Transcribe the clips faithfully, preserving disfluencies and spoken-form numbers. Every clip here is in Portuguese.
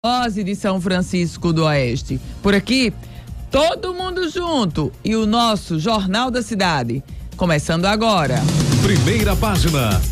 Dose de São Francisco do Oeste. Por aqui, todo mundo junto e o nosso Jornal da Cidade, começando agora. Primeira página.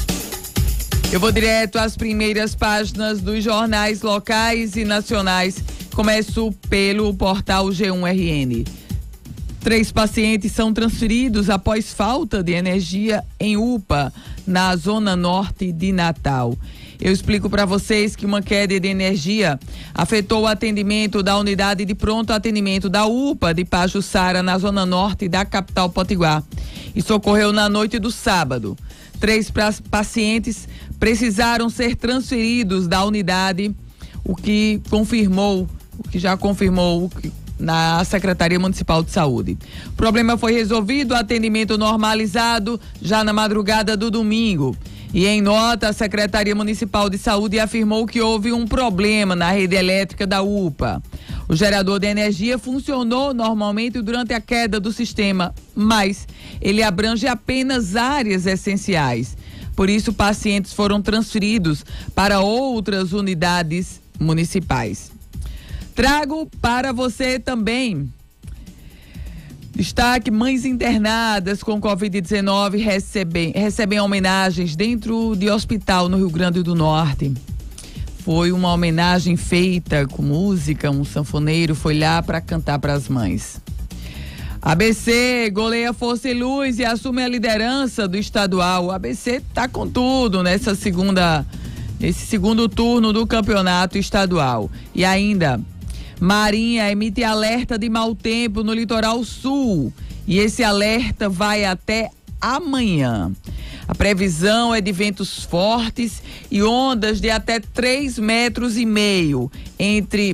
Eu vou direto às primeiras páginas dos jornais locais e nacionais. Começo pelo portal G um R N. Três pacientes são transferidos após falta de energia em U P A, na zona norte de Natal. Eu explico para vocês que uma queda de energia afetou o atendimento da unidade de pronto atendimento da U P A de Pajuçara, na zona norte da capital potiguar. Isso ocorreu na noite do sábado. Três pacientes precisaram ser transferidos da unidade, o que confirmou, o que já confirmou na Secretaria Municipal de Saúde. O problema foi resolvido, atendimento normalizado já na madrugada do domingo. E em nota, a Secretaria Municipal de Saúde afirmou que houve um problema na rede elétrica da U P A. O gerador de energia funcionou normalmente durante a queda do sistema, mas ele abrange apenas áreas essenciais. Por isso, pacientes foram transferidos para outras unidades municipais. Trago para você também destaque: mães internadas com covid dezenove recebem, recebem homenagens dentro de hospital no Rio Grande do Norte. Foi uma homenagem feita com música, um sanfoneiro foi lá para cantar para as mães. A B C goleia Força e Luz e assume a liderança do estadual. O A B C tá com tudo nessa segunda, nesse segundo turno do campeonato estadual. E ainda, Marinha emite alerta de mau tempo no litoral sul e esse alerta vai até amanhã. A previsão é de ventos fortes e ondas de até três metros e meio entre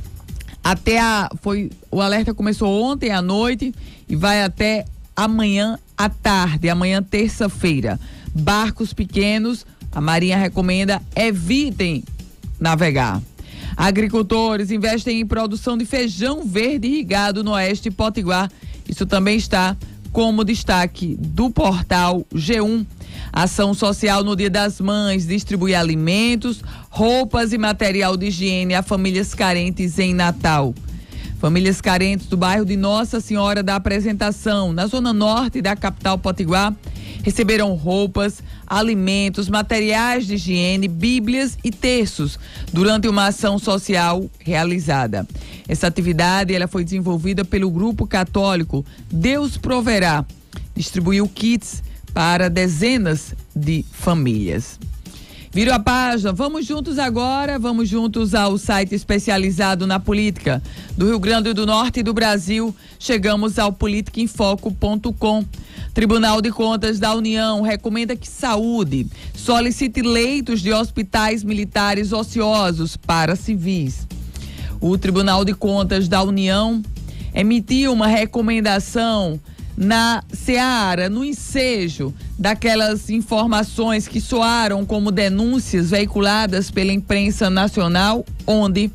até a foi o alerta começou ontem à noite e vai até amanhã à tarde, amanhã terça-feira. Barcos pequenos, a Marinha recomenda, evitem navegar. Agricultores investem em produção de feijão verde irrigado no oeste potiguar. Isso também está como destaque do portal G um. Ação social no Dia das Mães distribui alimentos, roupas e material de higiene a famílias carentes em Natal. Famílias carentes do bairro de Nossa Senhora da Apresentação, na zona norte da capital potiguar, receberam roupas, alimentos, materiais de higiene, bíblias e terços durante uma ação social realizada. Essa atividade ela foi desenvolvida pelo grupo católico Deus Proverá. Distribuiu kits para dezenas de famílias. Viro a página, vamos juntos agora, vamos juntos ao site especializado na política do Rio Grande do Norte e do Brasil. Chegamos ao politica em foco ponto com. Tribunal de Contas da União recomenda que Saúde solicite leitos de hospitais militares ociosos para civis. O Tribunal de Contas da União emitiu uma recomendação na seara, no ensejo daquelas informações que soaram como denúncias veiculadas pela imprensa nacional, onde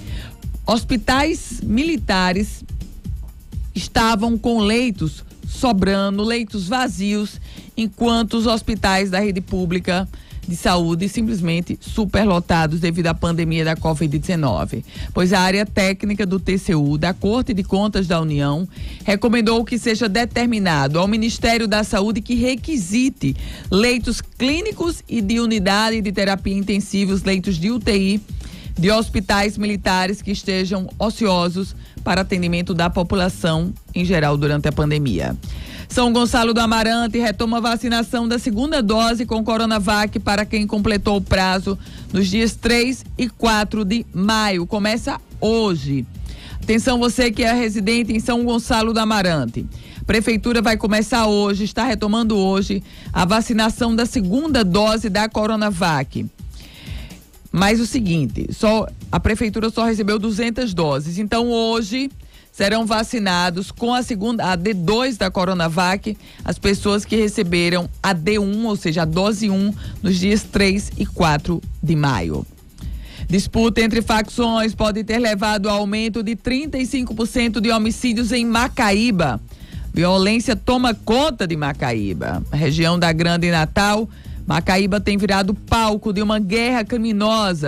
hospitais militares estavam com leitos sobrando, leitos vazios, enquanto os hospitais da rede pública de saúde simplesmente superlotados devido à pandemia da covid dezenove. Pois a área técnica do T C U, da Corte de Contas da União, recomendou que seja determinado ao Ministério da Saúde que requisite leitos clínicos e de unidade de terapia intensivos, leitos de U T I, de hospitais militares que estejam ociosos para atendimento da população em geral durante a pandemia. São Gonçalo do Amarante retoma a vacinação da segunda dose com Coronavac para quem completou o prazo nos dias três e quatro de maio. Começa hoje. Atenção você que é residente em São Gonçalo do Amarante. Prefeitura vai começar hoje, está retomando hoje a vacinação da segunda dose da Coronavac. Mas o seguinte, só a prefeitura só recebeu duzentas doses, então hoje serão vacinados com a segunda, a D dois da Coronavac, as pessoas que receberam a D um, ou seja, a dose um, nos dias três e quatro de maio. Disputa entre facções pode ter levado ao aumento de trinta e cinco por cento de homicídios em Macaíba. Violência toma conta de Macaíba. A região da Grande Natal, Macaíba tem virado palco de uma guerra criminosa que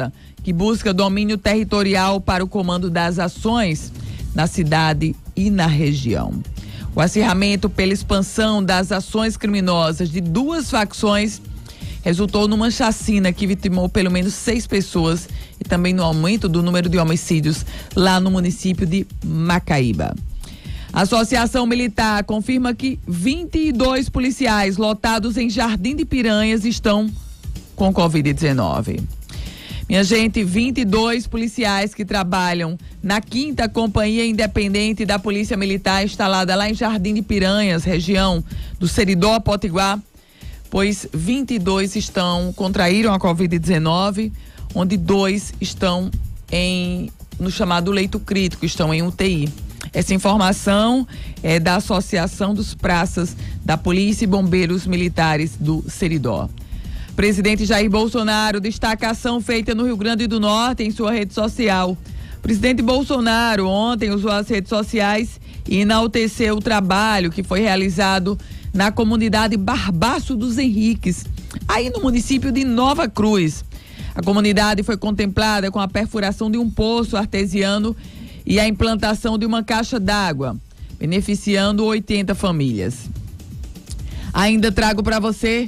que busca domínio territorial para o comando das ações na cidade e na região. O acirramento pela expansão das ações criminosas de duas facções resultou numa chacina que vitimou pelo menos seis pessoas e também no aumento do número de homicídios lá no município de Macaíba. A Associação Militar confirma que vinte e dois policiais lotados em Jardim de Piranhas estão com covid dezenove. Minha gente, vinte e dois policiais que trabalham na quinta Companhia Independente da Polícia Militar instalada lá em Jardim de Piranhas, região do Seridó, Potiguar, pois vinte e dois estão, contraíram a covid dezenove, onde dois estão em, no chamado leito crítico, estão em U T I. Essa informação é da Associação dos Praças da Polícia e Bombeiros Militares do Seridó. Presidente Jair Bolsonaro destaca a ação feita no Rio Grande do Norte em sua rede social. O presidente Bolsonaro ontem usou as redes sociais e enalteceu o trabalho que foi realizado na comunidade Barbaço dos Henriques, aí no município de Nova Cruz. A comunidade foi contemplada com a perfuração de um poço artesiano e a implantação de uma caixa d'água, beneficiando oitenta famílias. Ainda trago para você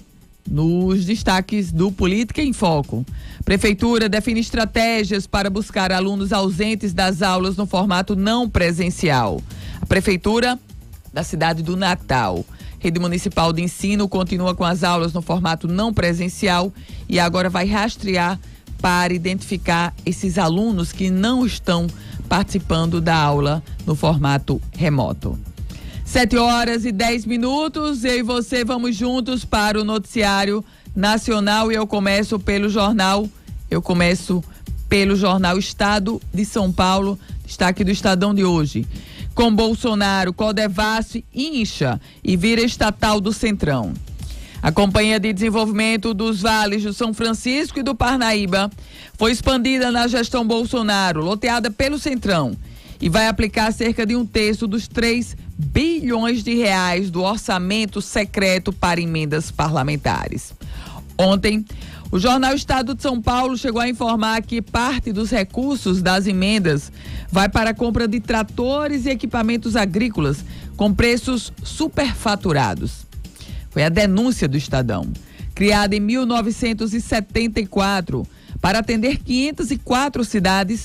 nos destaques do Política em Foco. Prefeitura define estratégias para buscar alunos ausentes das aulas no formato não presencial. A Prefeitura da cidade do Natal, Rede Municipal de Ensino, continua com as aulas no formato não presencial e agora vai rastrear para identificar esses alunos que não estão participando da aula no formato remoto. Sete horas e dez minutos, eu e você vamos juntos para o noticiário nacional e eu começo pelo jornal, eu começo pelo jornal Estado de São Paulo, destaque do Estadão de hoje. Com Bolsonaro, Codevasf incha e vira estatal do Centrão. A Companhia de Desenvolvimento dos Vales do São Francisco e do Parnaíba foi expandida na gestão Bolsonaro, loteada pelo Centrão, e vai aplicar cerca de um terço dos três bilhões de reais do orçamento secreto para emendas parlamentares. Ontem, o jornal Estado de São Paulo chegou a informar que parte dos recursos das emendas vai para a compra de tratores e equipamentos agrícolas com preços superfaturados. Foi a denúncia do Estadão, criada em mil novecentos e setenta e quatro para atender quinhentas e quatro cidades.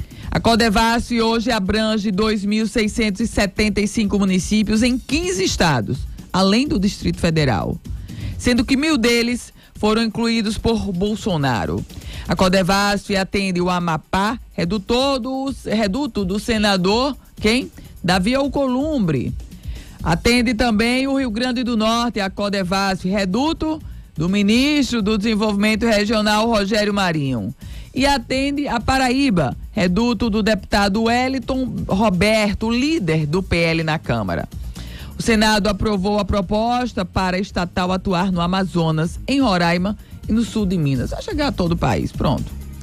A Codevasf hoje abrange dois mil seiscentos e setenta e cinco municípios em quinze estados, além do Distrito Federal, sendo que mil deles foram incluídos por Bolsonaro. A Codevasf atende o Amapá, redutor do, reduto do senador, quem? Davi Alcolumbre. Atende também o Rio Grande do Norte, a Codevasf, reduto do ministro do Desenvolvimento Regional, Rogério Marinho. E atende a Paraíba, reduto do deputado Wellington Roberto, líder do P L na Câmara. O Senado aprovou a proposta para a estatal atuar no Amazonas, em Roraima e no sul de Minas. Vai chegar a todo o país, pronto.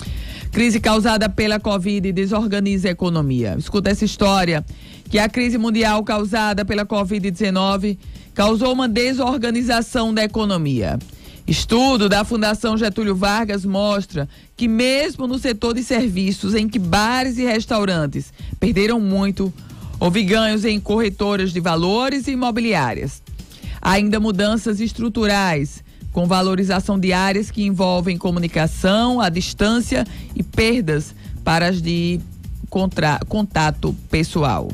Crise causada pela Covid desorganiza a economia. Escuta essa história, que a crise mundial causada pela covid dezenove causou uma desorganização da economia. Estudo da Fundação Getúlio Vargas mostra que mesmo no setor de serviços, em que bares e restaurantes perderam muito, houve ganhos em corretoras de valores e imobiliárias. Há ainda mudanças estruturais, com valorização de áreas que envolvem comunicação à distância e perdas para as de contra, contato pessoal.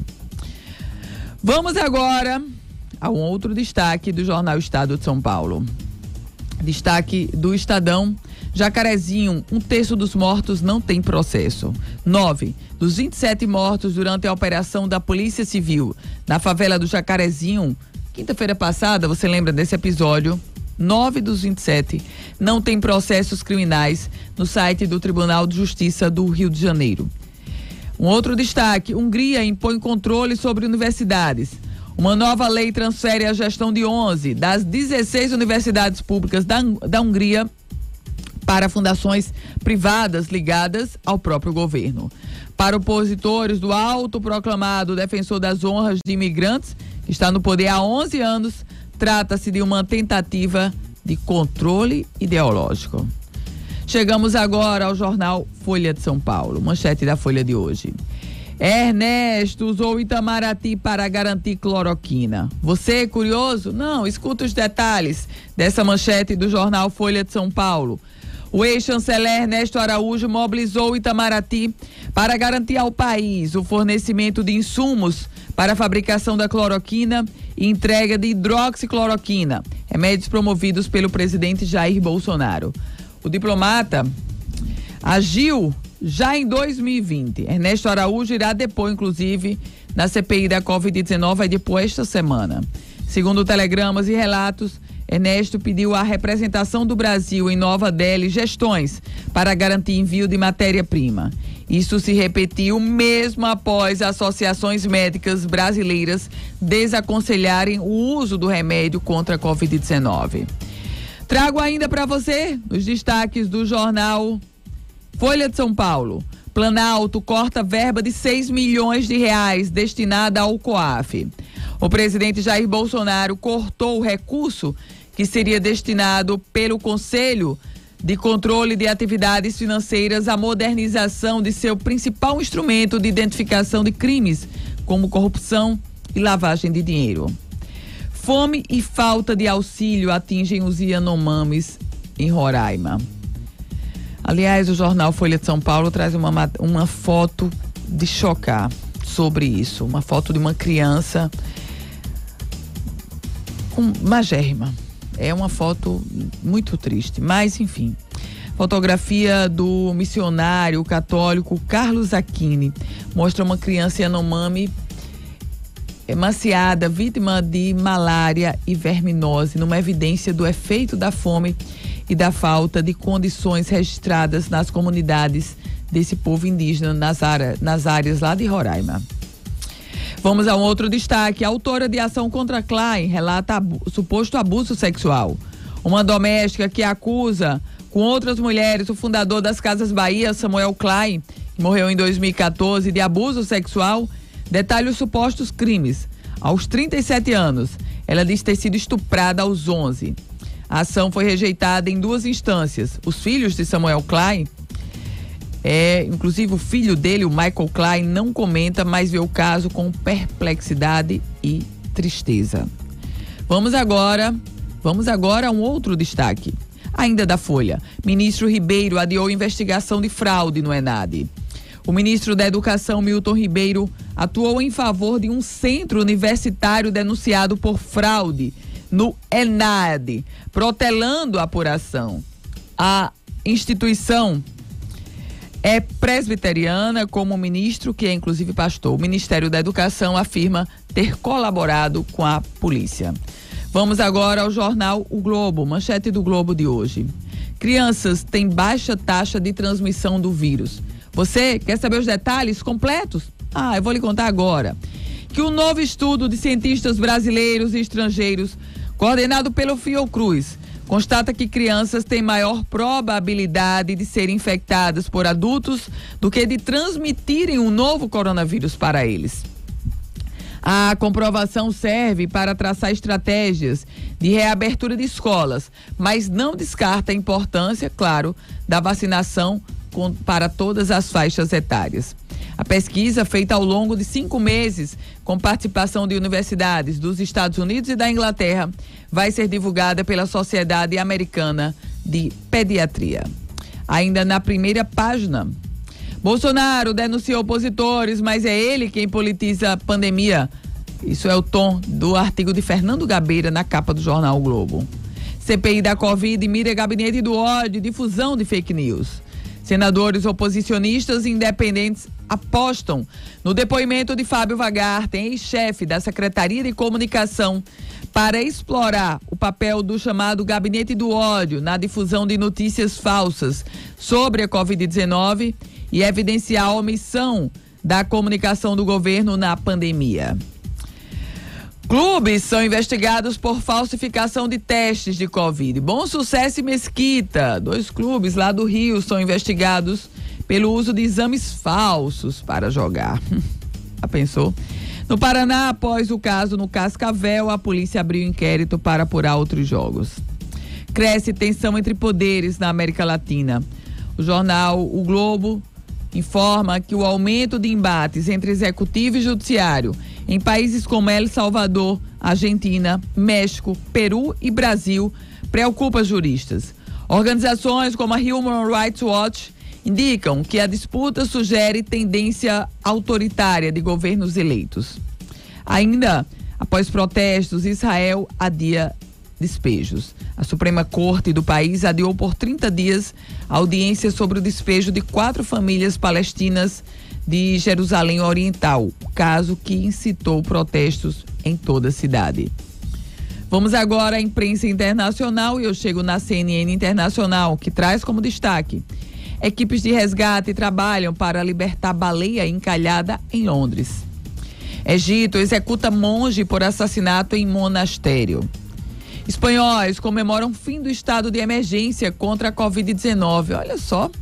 Vamos agora a um outro destaque do jornal Estado de São Paulo. Destaque do Estadão: Jacarezinho, um terço dos mortos não tem processo. Nove dos vinte e sete mortos durante a operação da Polícia Civil na favela do Jacarezinho, quinta-feira passada, você lembra desse episódio? Nove dos vinte e sete não tem processos criminais no site do Tribunal de Justiça do Rio de Janeiro. Um outro destaque: Hungria impõe controle sobre universidades. Uma nova lei transfere a gestão de onze das dezesseis universidades públicas da, da Hungria para fundações privadas ligadas ao próprio governo. Para opositores do autoproclamado defensor das honras de imigrantes, que está no poder há onze anos, trata-se de uma tentativa de controle ideológico. Chegamos agora ao jornal Folha de São Paulo, manchete da Folha de hoje. Ernesto usou Itamaraty para garantir cloroquina. Você é curioso? Não, escuta os detalhes dessa manchete do jornal Folha de São Paulo. O ex-chanceler Ernesto Araújo mobilizou o Itamaraty para garantir ao país o fornecimento de insumos para a fabricação da cloroquina e entrega de hidroxicloroquina, remédios promovidos pelo presidente Jair Bolsonaro. O diplomata agiu já em dois mil e vinte. Ernesto Araújo irá depor, inclusive, na C P I da covid dezenove, vai depor esta semana. Segundo telegramas e relatos, Ernesto pediu à representação do Brasil em Nova Delhi gestões para garantir envio de matéria-prima. Isso se repetiu mesmo após associações médicas brasileiras desaconselharem o uso do remédio contra a covid dezenove. Trago ainda para você os destaques do jornal Folha de São Paulo. Planalto corta verba de seis milhões de reais destinada ao COAF. O presidente Jair Bolsonaro cortou o recurso que seria destinado pelo Conselho de Controle de Atividades Financeiras à modernização de seu principal instrumento de identificação de crimes, como corrupção e lavagem de dinheiro. Fome e falta de auxílio atingem os Yanomamis em Roraima. Aliás, o jornal Folha de São Paulo traz uma, uma foto de chocar sobre isso. Uma foto de uma criança com magérrima. É uma foto muito triste, mas enfim. Fotografia do missionário católico Carlos Aquini mostra uma criança Yanomami emaciada, vítima de malária e verminose, numa evidência do efeito da fome e da falta de condições registradas nas comunidades desse povo indígena nas, área, nas áreas lá de Roraima. Vamos a um outro destaque. A autora de ação contra Klein relata abu- suposto abuso sexual. Uma doméstica que acusa com outras mulheres o fundador das Casas Bahia, Samuel Klein, que morreu em dois mil e quatorze, de abuso sexual, detalha os supostos crimes. Aos trinta e sete anos, ela diz ter sido estuprada aos onze. A ação foi rejeitada em duas instâncias. Os filhos de Samuel Klein, é, inclusive o filho dele, o Michael Klein, não comenta, mas vê o caso com perplexidade e tristeza. Vamos agora, vamos agora a um outro destaque. Ainda da Folha. Ministro Ribeiro adiou investigação de fraude no ENAD. O ministro da Educação, Milton Ribeiro, atuou em favor de um centro universitário denunciado por fraude no ENAD, protelando a apuração. A instituição é presbiteriana, como o ministro, que é inclusive pastor. O Ministério da Educação afirma ter colaborado com a polícia. Vamos agora ao jornal O Globo, manchete do Globo de hoje. Crianças têm baixa taxa de transmissão do vírus. Você quer saber os detalhes completos? Ah, eu vou lhe contar agora. Que o novo estudo de cientistas brasileiros e estrangeiros, coordenado pelo Fiocruz, constata que crianças têm maior probabilidade de serem infectadas por adultos do que de transmitirem um novo coronavírus para eles. A comprovação serve para traçar estratégias de reabertura de escolas, mas não descarta a importância, claro, da vacinação com, para todas as faixas etárias. A pesquisa, feita ao longo de cinco meses, com participação de universidades dos Estados Unidos e da Inglaterra, vai ser divulgada pela Sociedade Americana de Pediatria. Ainda na primeira página, Bolsonaro denunciou opositores, mas é ele quem politiza a pandemia. Isso é o tom do artigo de Fernando Gabeira na capa do jornal o Globo. C P I da Covid mira gabinete do ódio e difusão de fake news. Senadores oposicionistas e independentes apostam no depoimento de Fábio Wagharten, ex-chefe da Secretaria de Comunicação, para explorar o papel do chamado Gabinete do Ódio na difusão de notícias falsas sobre a covid dezenove e evidenciar a omissão da comunicação do governo na pandemia. Clubes são investigados por falsificação de testes de Covid. Bom Sucesso e Mesquita, dois clubes lá do Rio, são investigados pelo uso de exames falsos para jogar. Já pensou? No Paraná, após o caso no Cascavel, a polícia abriu inquérito para apurar outros jogos. Cresce tensão entre poderes na América Latina. O jornal O Globo informa que o aumento de embates entre executivo e judiciário em países como El Salvador, Argentina, México, Peru e Brasil preocupa juristas. Organizações como a Human Rights Watch indicam que a disputa sugere tendência autoritária de governos eleitos. Ainda, após protestos, Israel adia despejos. A Suprema Corte do país adiou por trinta dias a audiência sobre o despejo de quatro famílias palestinas de Jerusalém Oriental, caso que incitou protestos em toda a cidade. Vamos agora à imprensa internacional e eu chego na C N N Internacional, que traz como destaque: equipes de resgate trabalham para libertar baleia encalhada em Londres. Egito executa monge por assassinato em monastério. Espanhóis comemoram fim do estado de emergência contra a covid dezenove. Olha só.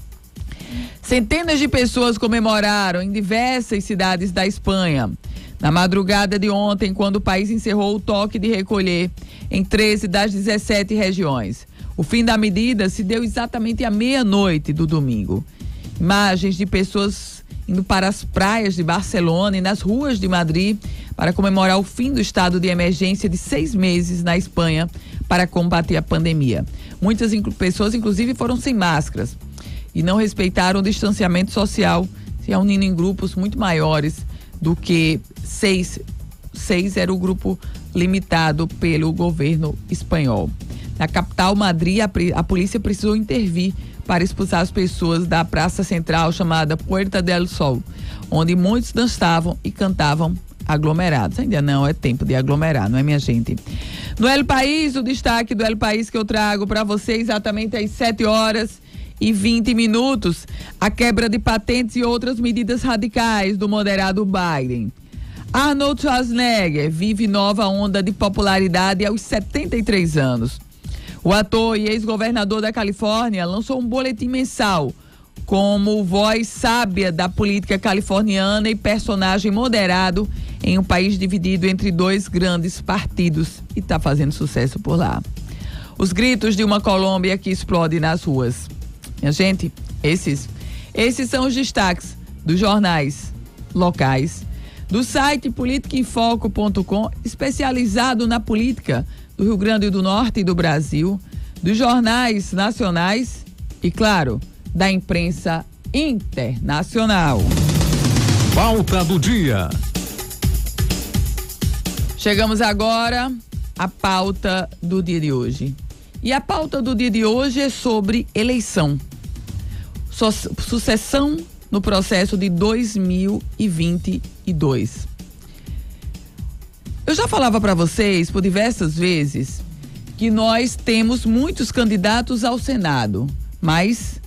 Centenas de pessoas comemoraram em diversas cidades da Espanha. Na madrugada de ontem, quando o país encerrou o toque de recolher em treze das dezessete regiões. O fim da medida se deu exatamente à meia-noite do domingo. Imagens de pessoas indo para as praias de Barcelona e nas ruas de Madrid para comemorar o fim do estado de emergência de seis meses na Espanha para combater a pandemia. Muitas inclu- pessoas, inclusive, foram sem máscaras e não respeitaram o distanciamento social, se reunindo em grupos muito maiores do que seis. Seis era o grupo limitado pelo governo espanhol. Na capital, Madrid, a, a polícia precisou intervir para expulsar as pessoas da praça central chamada Puerta del Sol, onde muitos dançavam e cantavam aglomerados. Ainda não é tempo de aglomerar, não é, minha gente? No El País, o destaque do El País que eu trago para você exatamente às sete horas e vinte minutos, a quebra de patentes e outras medidas radicais do moderado Biden. Arnold Schwarzenegger vive nova onda de popularidade aos setenta e três anos. O ator e ex-governador da Califórnia lançou um boletim mensal como voz sábia da política californiana e personagem moderado em um país dividido entre dois grandes partidos e está fazendo sucesso por lá. Os gritos de uma Colômbia que explode nas ruas. Minha gente, esses, esses são os destaques dos jornais locais, do site política em foco ponto com, especializado na política do Rio Grande do Norte e do Brasil, dos jornais nacionais e, claro, da imprensa internacional. Pauta do dia. Chegamos agora à pauta do dia de hoje. E a pauta do dia de hoje é sobre eleição. Su- sucessão no processo de dois mil e vinte e dois. Eu já falava para vocês por diversas vezes que nós temos muitos candidatos ao Senado, mas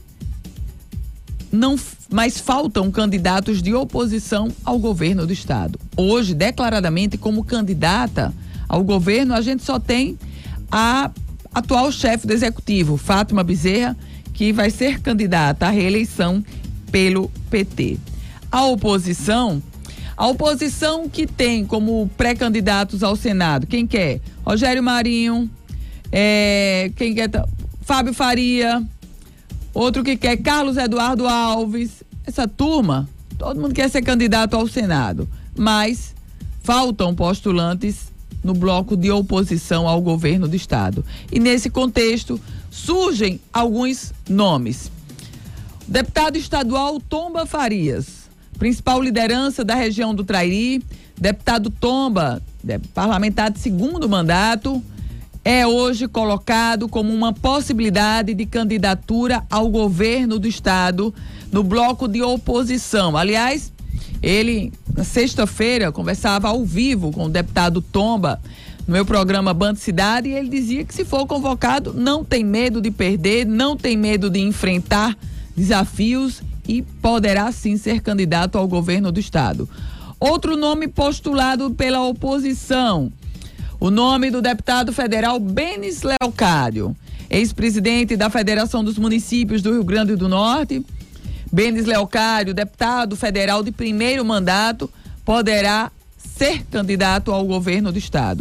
não, mas faltam candidatos de oposição ao governo do estado. Hoje, declaradamente, como candidata ao governo, a gente só tem a atual chefe do executivo, Fátima Bezerra, que vai ser candidata à reeleição pelo P T. A oposição A oposição que tem como pré-candidatos ao Senado, quem quer? Rogério Marinho, é, quem quer? Fábio Faria, outro que quer, Carlos Eduardo Alves. Essa turma, todo mundo quer ser candidato ao Senado, mas faltam postulantes no bloco de oposição ao governo do estado. E nesse contexto, surgem alguns nomes. Deputado estadual Tomba Farias, principal liderança da região do Trairi, deputado Tomba, parlamentar de segundo mandato, é hoje colocado como uma possibilidade de candidatura ao governo do estado no bloco de oposição. Aliás, ele, na sexta-feira, conversava ao vivo com o deputado Tomba no meu programa Band Cidade e ele dizia que se for convocado não tem medo de perder, não tem medo de enfrentar desafios e poderá sim ser candidato ao governo do estado. Outro nome postulado pela oposição, o nome do deputado federal Benis Leocádio, ex-presidente da Federação dos Municípios do Rio Grande do Norte. Benis Leocádio, deputado federal de primeiro mandato, poderá ser candidato ao governo do estado.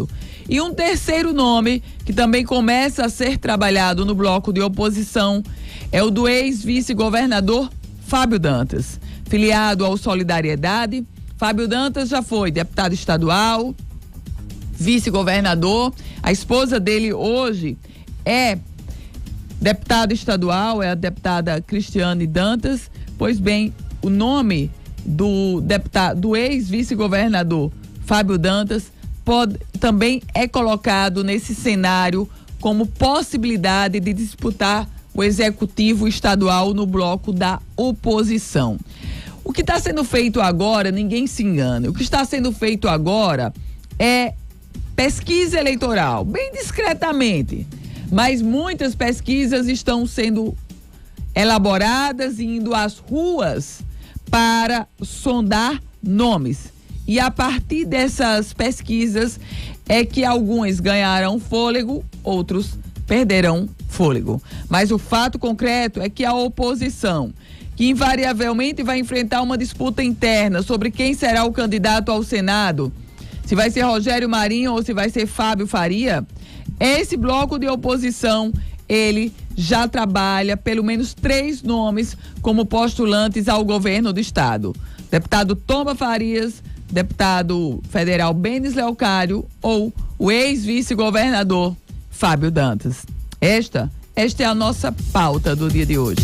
E um terceiro nome que também começa a ser trabalhado no bloco de oposição é o do ex-vice-governador Fábio Dantas. Filiado ao Solidariedade, Fábio Dantas já foi deputado estadual, vice-governador. A esposa dele hoje é deputada estadual, é a deputada Cristiane Dantas. Pois bem, o nome do deputado, do ex-vice-governador Fábio Dantas pode, também é colocado nesse cenário como possibilidade de disputar o executivo estadual no bloco da oposição. O que está sendo feito agora, ninguém se engane, o que está sendo feito agora é pesquisa eleitoral, bem discretamente, mas muitas pesquisas estão sendo elaboradas e indo às ruas para sondar nomes. E a partir dessas pesquisas é que alguns ganharão fôlego, outros perderão fôlego. Mas o fato concreto é que a oposição, que invariavelmente vai enfrentar uma disputa interna sobre quem será o candidato ao Senado, se vai ser Rogério Marinho ou se vai ser Fábio Faria, esse bloco de oposição, ele já trabalha pelo menos três nomes como postulantes ao governo do estado. Deputado Toma Farias, deputado federal Benes Leocário ou o ex-vice-governador Fábio Dantas. Esta, esta é a nossa pauta do dia de hoje.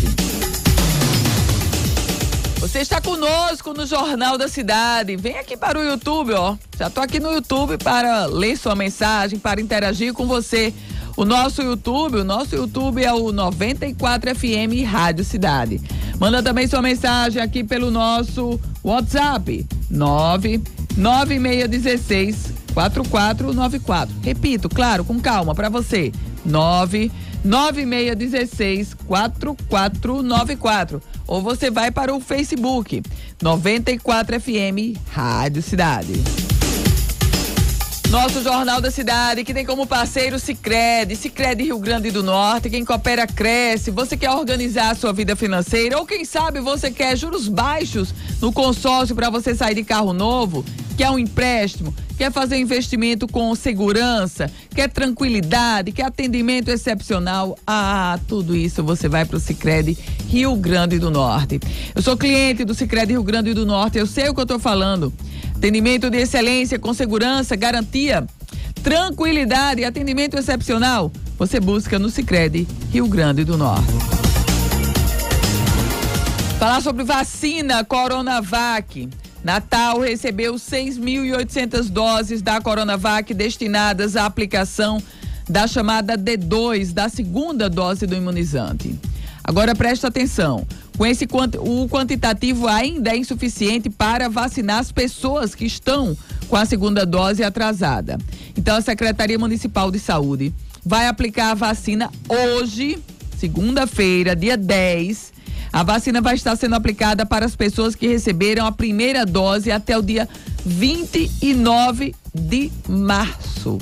Você está conosco no Jornal da Cidade. Vem aqui para o YouTube, ó. Já estou aqui no YouTube para ler sua mensagem, para interagir com você. O nosso YouTube, o nosso YouTube é o noventa e quatro F M Rádio Cidade. Manda também sua mensagem aqui pelo nosso WhatsApp, nove nove seis um seis quatro quatro nove quatro. Repito, claro, com calma para você. nove nove seis um seis quatro quatro nove quatro. Ou você vai para o Facebook, noventa e quatro F M Rádio Cidade. Nosso Jornal da Cidade, que tem como parceiro Sicredi, Sicredi Rio Grande do Norte. Quem coopera cresce. Você quer organizar a sua vida financeira ou quem sabe você quer juros baixos no consórcio para você sair de carro novo? Quer um empréstimo? Quer fazer investimento com segurança? Quer tranquilidade? Quer atendimento excepcional? Ah, tudo isso você vai para o Sicredi Rio Grande do Norte. Eu sou cliente do Sicredi Rio Grande do Norte, eu sei o que eu estou falando. Atendimento de excelência, com segurança, garantia, tranquilidade e atendimento excepcional. Você busca no Sicredi Rio Grande do Norte. Falar sobre vacina Coronavac. Natal recebeu seis mil e oitocentas doses da Coronavac destinadas à aplicação da chamada D dois, da segunda dose do imunizante. Agora presta atenção. Com esse, o quantitativo ainda é insuficiente para vacinar as pessoas que estão com a segunda dose atrasada. Então, a Secretaria Municipal de Saúde vai aplicar a vacina hoje, segunda-feira, dia dez. A vacina vai estar sendo aplicada para as pessoas que receberam a primeira dose até o dia vinte e nove de março.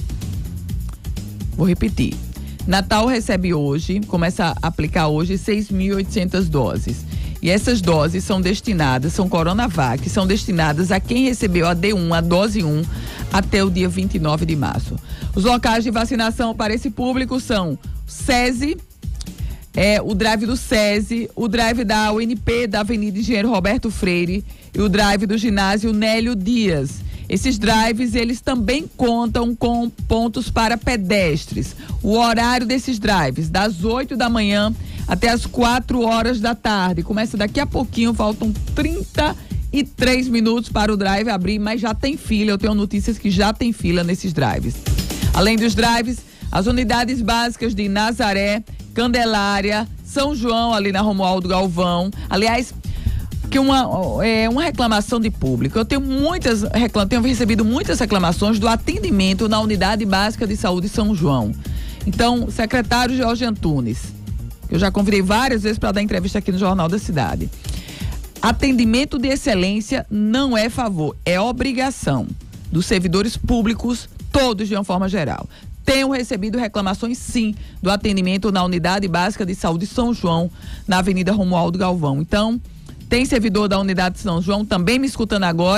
Vou repetir. Natal recebe hoje, começa a aplicar hoje seis mil e oitocentas doses. E essas doses são destinadas, são Coronavac, são destinadas a quem recebeu a D um, a dose um, até o dia vinte e nove de março. Os locais de vacinação para esse público são SESI, é, o drive do SESI, o drive da U N P, da Avenida Engenheiro Roberto Freire e o drive do ginásio Nélio Dias. Esses drives, eles também contam com pontos para pedestres. O horário desses drives, das oito da manhã até as quatro horas da tarde. Começa daqui a pouquinho, faltam trinta e três minutos para o drive abrir, mas já tem fila. Eu tenho notícias que já tem fila nesses drives. Além dos drives, as unidades básicas de Nazaré, Candelária, São João, ali na Romualdo Galvão. Aliás, que uma, é, uma reclamação de público. Eu tenho muitas reclam, tenho recebido muitas reclamações do atendimento na Unidade Básica de Saúde São João. Então, secretário Jorge Antunes, eu já convidei várias vezes para dar entrevista aqui no Jornal da Cidade. Atendimento de excelência não é favor, é obrigação dos servidores públicos, todos de uma forma geral. Tenho recebido reclamações, sim, do atendimento na Unidade Básica de Saúde São João, na Avenida Romualdo Galvão. Então, tem servidor da Unidade de São João também me escutando agora.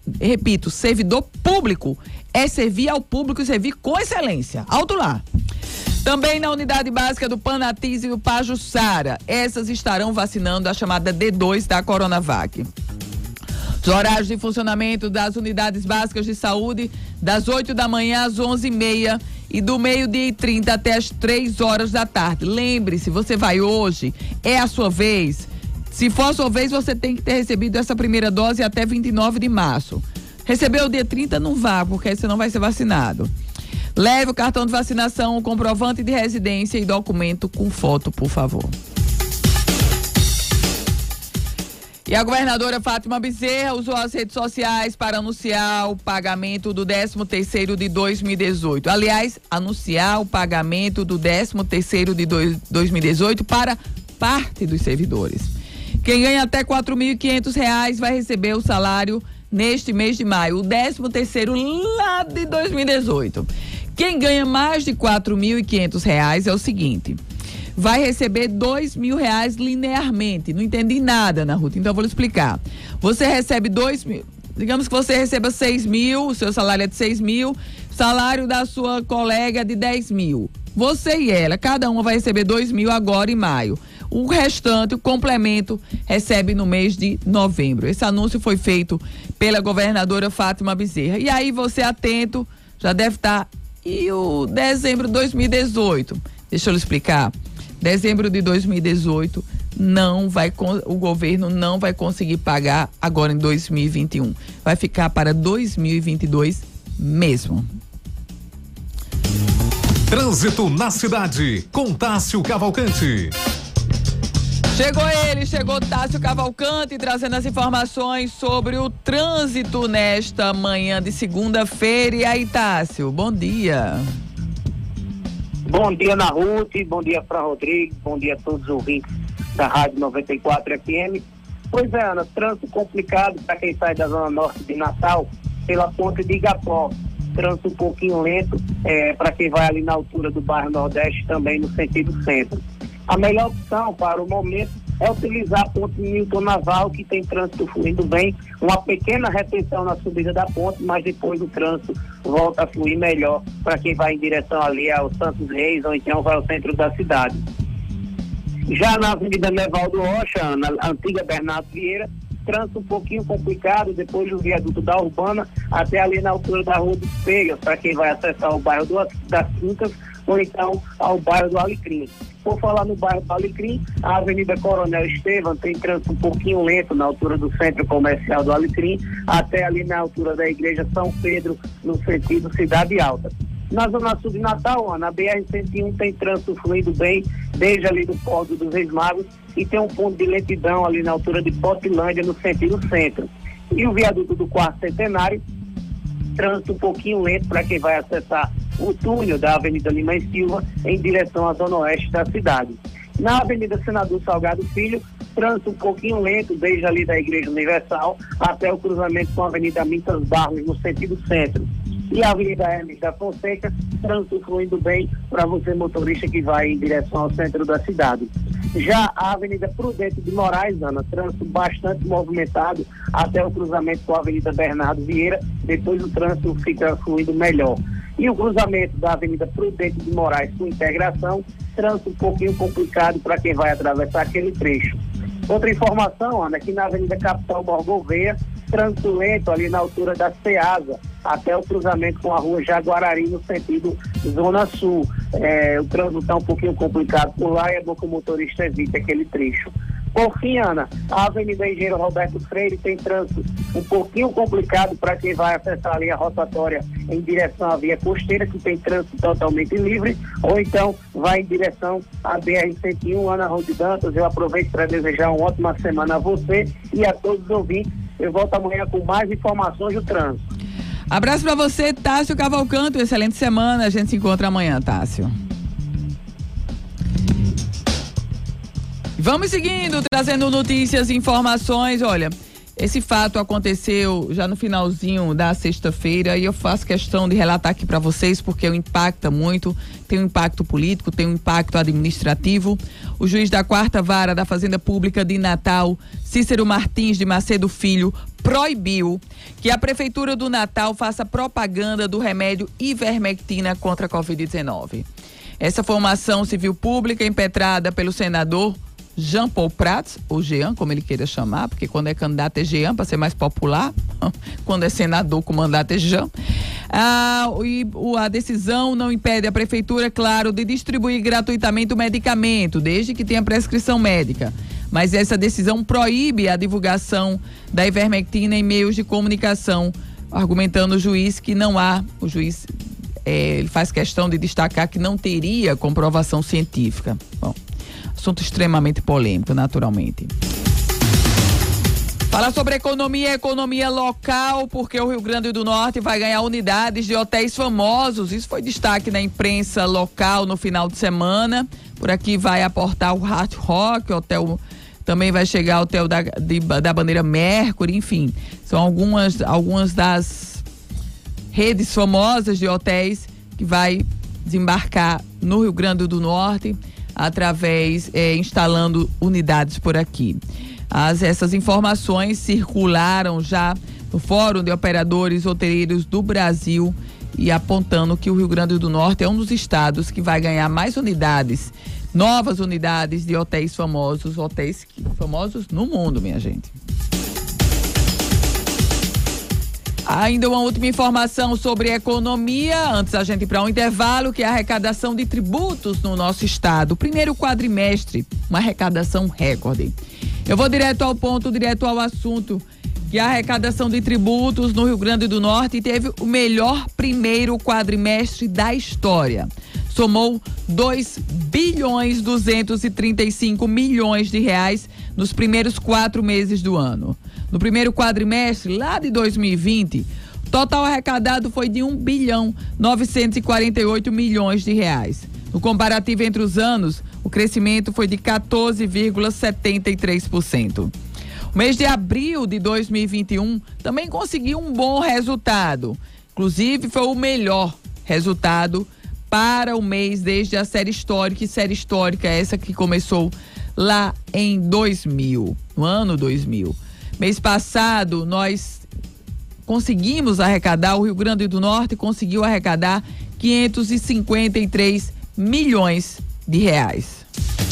repito, servidor público é servir ao público e servir com excelência. Alto lá. Também na unidade básica do Panatis e o Pajuçara, essas estarão vacinando a chamada D dois da Coronavac. Os horários de funcionamento das unidades básicas de saúde, das oito da manhã às onze e meia e do meio-dia e trinta até as três horas da tarde. Lembre-se, você vai hoje, é a sua vez. Se for a sua vez, você tem que ter recebido essa primeira dose até vinte e nove de março. Recebeu o dia trinta, não vá, porque aí você não vai ser vacinado. Leve o cartão de vacinação, o comprovante de residência e documento com foto, por favor. E a governadora Fátima Bezerra usou as redes sociais para anunciar o pagamento do décimo terceiro de dois mil e dezoito. Aliás, anunciar o pagamento do décimo terceiro de dois mil e dezoito para parte dos servidores. Quem ganha até quatro mil e quinhentos reais vai receber o salário neste mês de maio, o décimo terceiro lá de dois mil e dezoito. Quem ganha mais de quatro mil e quinhentos reais é o seguinte, vai receber dois mil reais linearmente. Não entendi nada, Ana Ruth, então eu vou lhe explicar. Você recebe dois mil, digamos que você receba seis mil, o seu salário é de seis mil, salário da sua colega é de dez mil. Você e ela, cada uma vai receber dois mil agora em maio. O restante, o complemento, recebe no mês de novembro. Esse anúncio foi feito pela governadora Fátima Bezerra. E aí você atento, já deve estar... E o dezembro de dois mil e dezoito? Deixa eu lhe explicar. Dezembro de dois mil e dezoito, não vai, o governo não vai conseguir pagar agora em dois mil e vinte e um. Vai ficar para dois mil e vinte e dois mesmo. Trânsito na cidade, com Tássio Cavalcante. Chegou ele, chegou Tássio Cavalcante trazendo as informações sobre o trânsito nesta manhã de segunda-feira. E aí, Tássio, bom dia. Bom dia, Ana Ruth, bom dia para Rodrigo, bom dia a todos os ouvintes da Rádio noventa e quatro F M. Pois é, Ana, trânsito complicado para quem sai da Zona Norte de Natal pela ponte de Igapó. Trânsito um pouquinho lento é, para quem vai ali na altura do bairro Nordeste, também no sentido centro. A melhor opção para o momento é utilizar a ponte Newton Naval, que tem trânsito fluindo bem, uma pequena retenção na subida da ponte, mas depois o trânsito volta a fluir melhor para quem vai em direção ali ao Santos Reis ou então vai ao centro da cidade. Já na Avenida Nevaldo Rocha, na antiga Bernardo Vieira, trânsito um pouquinho complicado depois do viaduto da Urbana até ali na altura da Rua dos Peias, para quem vai acessar o bairro do, das Quintas ou então ao bairro do Alecrim. Por falar no bairro do Alecrim, a Avenida Coronel Estevam tem trânsito um pouquinho lento na altura do Centro Comercial do Alecrim, até ali na altura da Igreja São Pedro, no sentido Cidade Alta. Na Zona Sul de Natal, na B R cento e um tem trânsito fluindo bem, desde ali do Porto dos Reis Magos, e tem um ponto de lentidão ali na altura de Potilândia, no sentido centro. E o viaduto do Quarto Centenário, trânsito um pouquinho lento para quem vai acessar o túnel da Avenida Lima e Silva em direção à zona oeste da cidade. Na Avenida Senador Salgado Filho, trânsito um pouquinho lento desde ali da Igreja Universal até o cruzamento com a Avenida Mintas Barros no sentido centro. E a Avenida Hermes da Fonseca, trânsito fluindo bem para você motorista que vai em direção ao centro da cidade. Já a Avenida Prudente de Moraes, Ana, trânsito bastante movimentado até o cruzamento com a Avenida Bernardo Vieira, depois o trânsito fica fluindo melhor. E o cruzamento da Avenida Prudente de Moraes com Integração, trânsito um pouquinho complicado para quem vai atravessar aquele trecho. Outra informação, Ana, aqui na Avenida Capitão Borgolveia, trânsito lento ali na altura da Ceasa, até o cruzamento com a Rua Jaguarari no sentido Zona Sul. É, o trânsito está um pouquinho complicado por lá e é bom que o motorista evite aquele trecho. Por fim, Ana, a Avenida Engenheiro Roberto Freire tem trânsito um pouquinho complicado para quem vai acessar ali a rotatória em direção à via costeira, que tem trânsito totalmente livre, ou então vai em direção à B R cento e um, Ana Ruth Dantas. Eu aproveito para desejar uma ótima semana a você e a todos os ouvintes. Eu volto amanhã com mais informações do trânsito. Abraço para você, Tássio Cavalcante. Excelente semana. A gente se encontra amanhã, Tássio. Vamos seguindo, trazendo notícias e informações. Olha, Esse fato aconteceu já no finalzinho da sexta-feira e eu faço questão de relatar aqui para vocês porque impacta muito, tem um impacto político, tem um impacto administrativo. O juiz da quarta vara da Fazenda Pública de Natal, Cícero Martins de Macedo Filho, proibiu que a Prefeitura do Natal faça propaganda do remédio Ivermectina contra a covid dezenove. Essa foi uma ação civil pública impetrada pelo senador Jean Paul Prats, ou Jean, como ele queira chamar, porque quando é candidato é Jean, para ser mais popular, quando é senador com mandato é Jean. Ah, e a decisão não impede a prefeitura, claro, de distribuir gratuitamente o medicamento, desde que tenha prescrição médica. Mas essa decisão proíbe a divulgação da ivermectina em meios de comunicação, argumentando o juiz que não há, o juiz é, ele faz questão de destacar que não teria comprovação científica. Bom, assunto extremamente polêmico, naturalmente. Fala sobre economia, economia local, porque o Rio Grande do Norte vai ganhar unidades de hotéis famosos. Isso foi destaque na imprensa local no final de semana. Por aqui vai aportar o Hard Rock, hotel, também vai chegar o hotel da, de, da bandeira Mercury, enfim. São algumas, algumas das redes famosas de hotéis que vai desembarcar no Rio Grande do Norte, através, é, instalando unidades por aqui. As, essas informações circularam já no Fórum de Operadores Hoteleiros do Brasil e apontando que o Rio Grande do Norte é um dos estados que vai ganhar mais unidades, novas unidades de hotéis famosos, hotéis famosos no mundo, minha gente. Ainda uma última informação sobre economia, antes a gente ir para um intervalo, que é a arrecadação de tributos no nosso estado. Primeiro quadrimestre, uma arrecadação recorde. Eu vou direto ao ponto, direto ao assunto, que a arrecadação de tributos no Rio Grande do Norte teve o melhor primeiro quadrimestre da história. Somou dois bilhões duzentos e trinta e cinco milhões de reais nos primeiros quatro meses do ano. No primeiro quadrimestre, lá de dois mil e vinte, o total arrecadado foi de um bilhão novecentos e quarenta e oito milhões de reais. No comparativo entre os anos, o crescimento foi de quatorze vírgula setenta e três por cento. O mês de abril de dois mil e vinte e um também conseguiu um bom resultado. Inclusive, foi o melhor resultado para o mês desde a série histórica, e série histórica essa que começou lá em dois mil, no ano dois mil. Mês passado, nós conseguimos arrecadar, o Rio Grande do Norte conseguiu arrecadar quinhentos e cinquenta e três milhões de reais.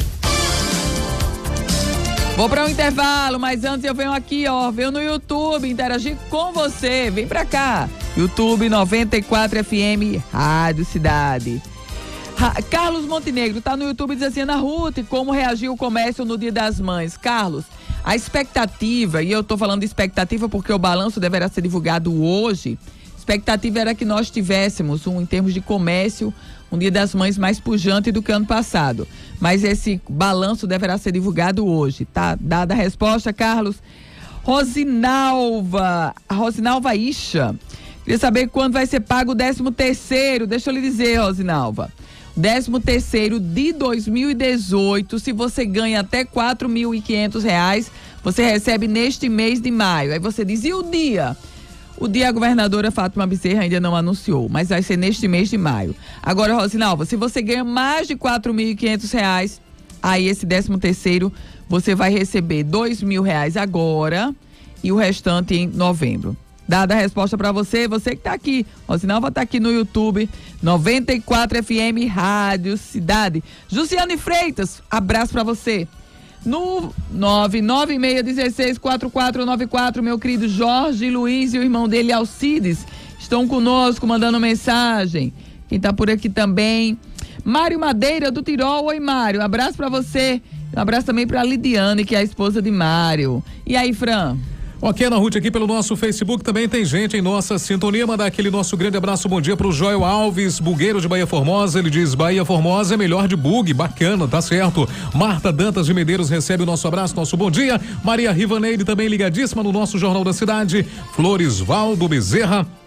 Vou para um intervalo, mas antes eu venho aqui, ó, venho no YouTube interagir com você. Vem pra cá. YouTube noventa e quatro F M, Rádio Cidade. Ra- Carlos Montenegro tá no YouTube dizendo assim: Ana Ruth, como reagiu o comércio no Dia das Mães? Carlos, a expectativa, e eu tô falando de expectativa porque o balanço deverá ser divulgado hoje, expectativa era que nós tivéssemos, um, em termos de comércio, um Dia das Mães mais pujante do que ano passado. Mas esse balanço deverá ser divulgado hoje, tá? Dada a resposta, Carlos. Rosinalva, a Rosinalva Isha, queria saber quando vai ser pago o décimo terceiro, deixa eu lhe dizer, Rosinalva. décimo terceiro de dois mil e dezoito, se você ganha até quatro mil e quinhentos reais, você recebe neste mês de maio. Aí você diz, e o dia? O dia a governadora Fátima Bezerra ainda não anunciou, mas vai ser neste mês de maio. Agora, Rosinalva, se você ganha mais de quatro mil e quinhentos reais, aí esse décimo terceiro você vai receber dois mil reais agora e o restante em novembro. Dada a resposta para você, você que tá aqui, Rosinalva tá aqui no YouTube, noventa e quatro F M, Rádio Cidade. Jussiane Freitas, abraço para você. No nove nove seis um seis quatro quatro nove quatro, meu querido Jorge Luiz e o irmão dele Alcides estão conosco, mandando mensagem. Quem tá por aqui também, Mário Madeira do Tirol. Oi, Mário, abraço para você. Um abraço também para Lidiane, que é a esposa de Mário. E aí, Fran? Ok, Ana Ruth, aqui pelo nosso Facebook também tem gente em nossa sintonia. Mandar aquele nosso grande abraço, bom dia pro Joel Alves, bugueiro de Bahia Formosa. Ele diz, Bahia Formosa é melhor de bug, bacana, tá certo. Marta Dantas de Medeiros recebe o nosso abraço, nosso bom dia. Maria Rivaneide também ligadíssima no nosso Jornal da Cidade. Floresvaldo Bezerra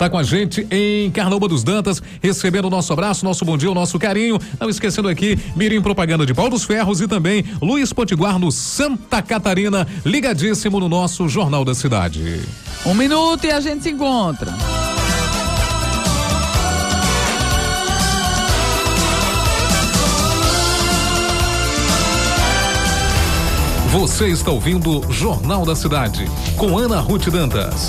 tá com a gente em Carnaúba dos Dantas, recebendo o nosso abraço, nosso bom dia, o nosso carinho. Não esquecendo aqui, Mirim Propaganda de Pau dos Ferros e também Luiz Potiguar no Santa Catarina, ligadíssimo no nosso Jornal da Cidade. Um minuto e a gente se encontra. Você está ouvindo Jornal da Cidade, com Ana Ruth Dantas.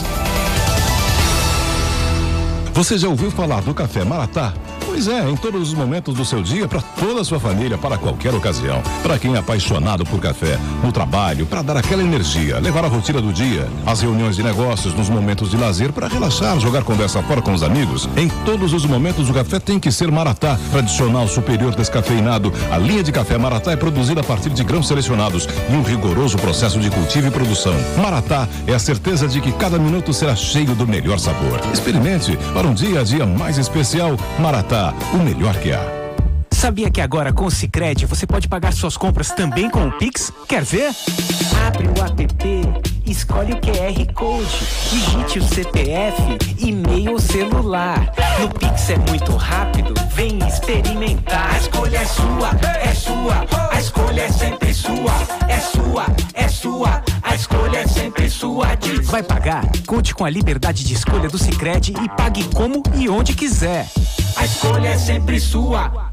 Você já ouviu falar do Café Maratá? Pois é, em todos os momentos do seu dia, para toda a sua família, para qualquer ocasião. Para quem é apaixonado por café, no trabalho, para dar aquela energia, levar a rotina do dia, as reuniões de negócios, nos momentos de lazer, para relaxar, jogar conversa fora com os amigos. Em todos os momentos, o café tem que ser Maratá, tradicional, superior, descafeinado. A linha de café Maratá é produzida a partir de grãos selecionados e um rigoroso processo de cultivo e produção. Maratá é a certeza de que cada minuto será cheio do melhor sabor. Experimente para um dia a dia mais especial. Maratá, o melhor que há. Sabia que agora com o Sicredi você pode pagar suas compras também com o Pix? Quer ver? Abre o app, escolhe o Q R Code, digite o C P F, e-mail ou celular. No Pix é muito rápido, vem experimentar. A escolha é sua, é sua, a escolha é sempre sua, é sua, é sua, a escolha é sempre sua. Diz. Vai pagar? Conte com a liberdade de escolha do Sicredi e pague como e onde quiser. A escolha é sempre sua.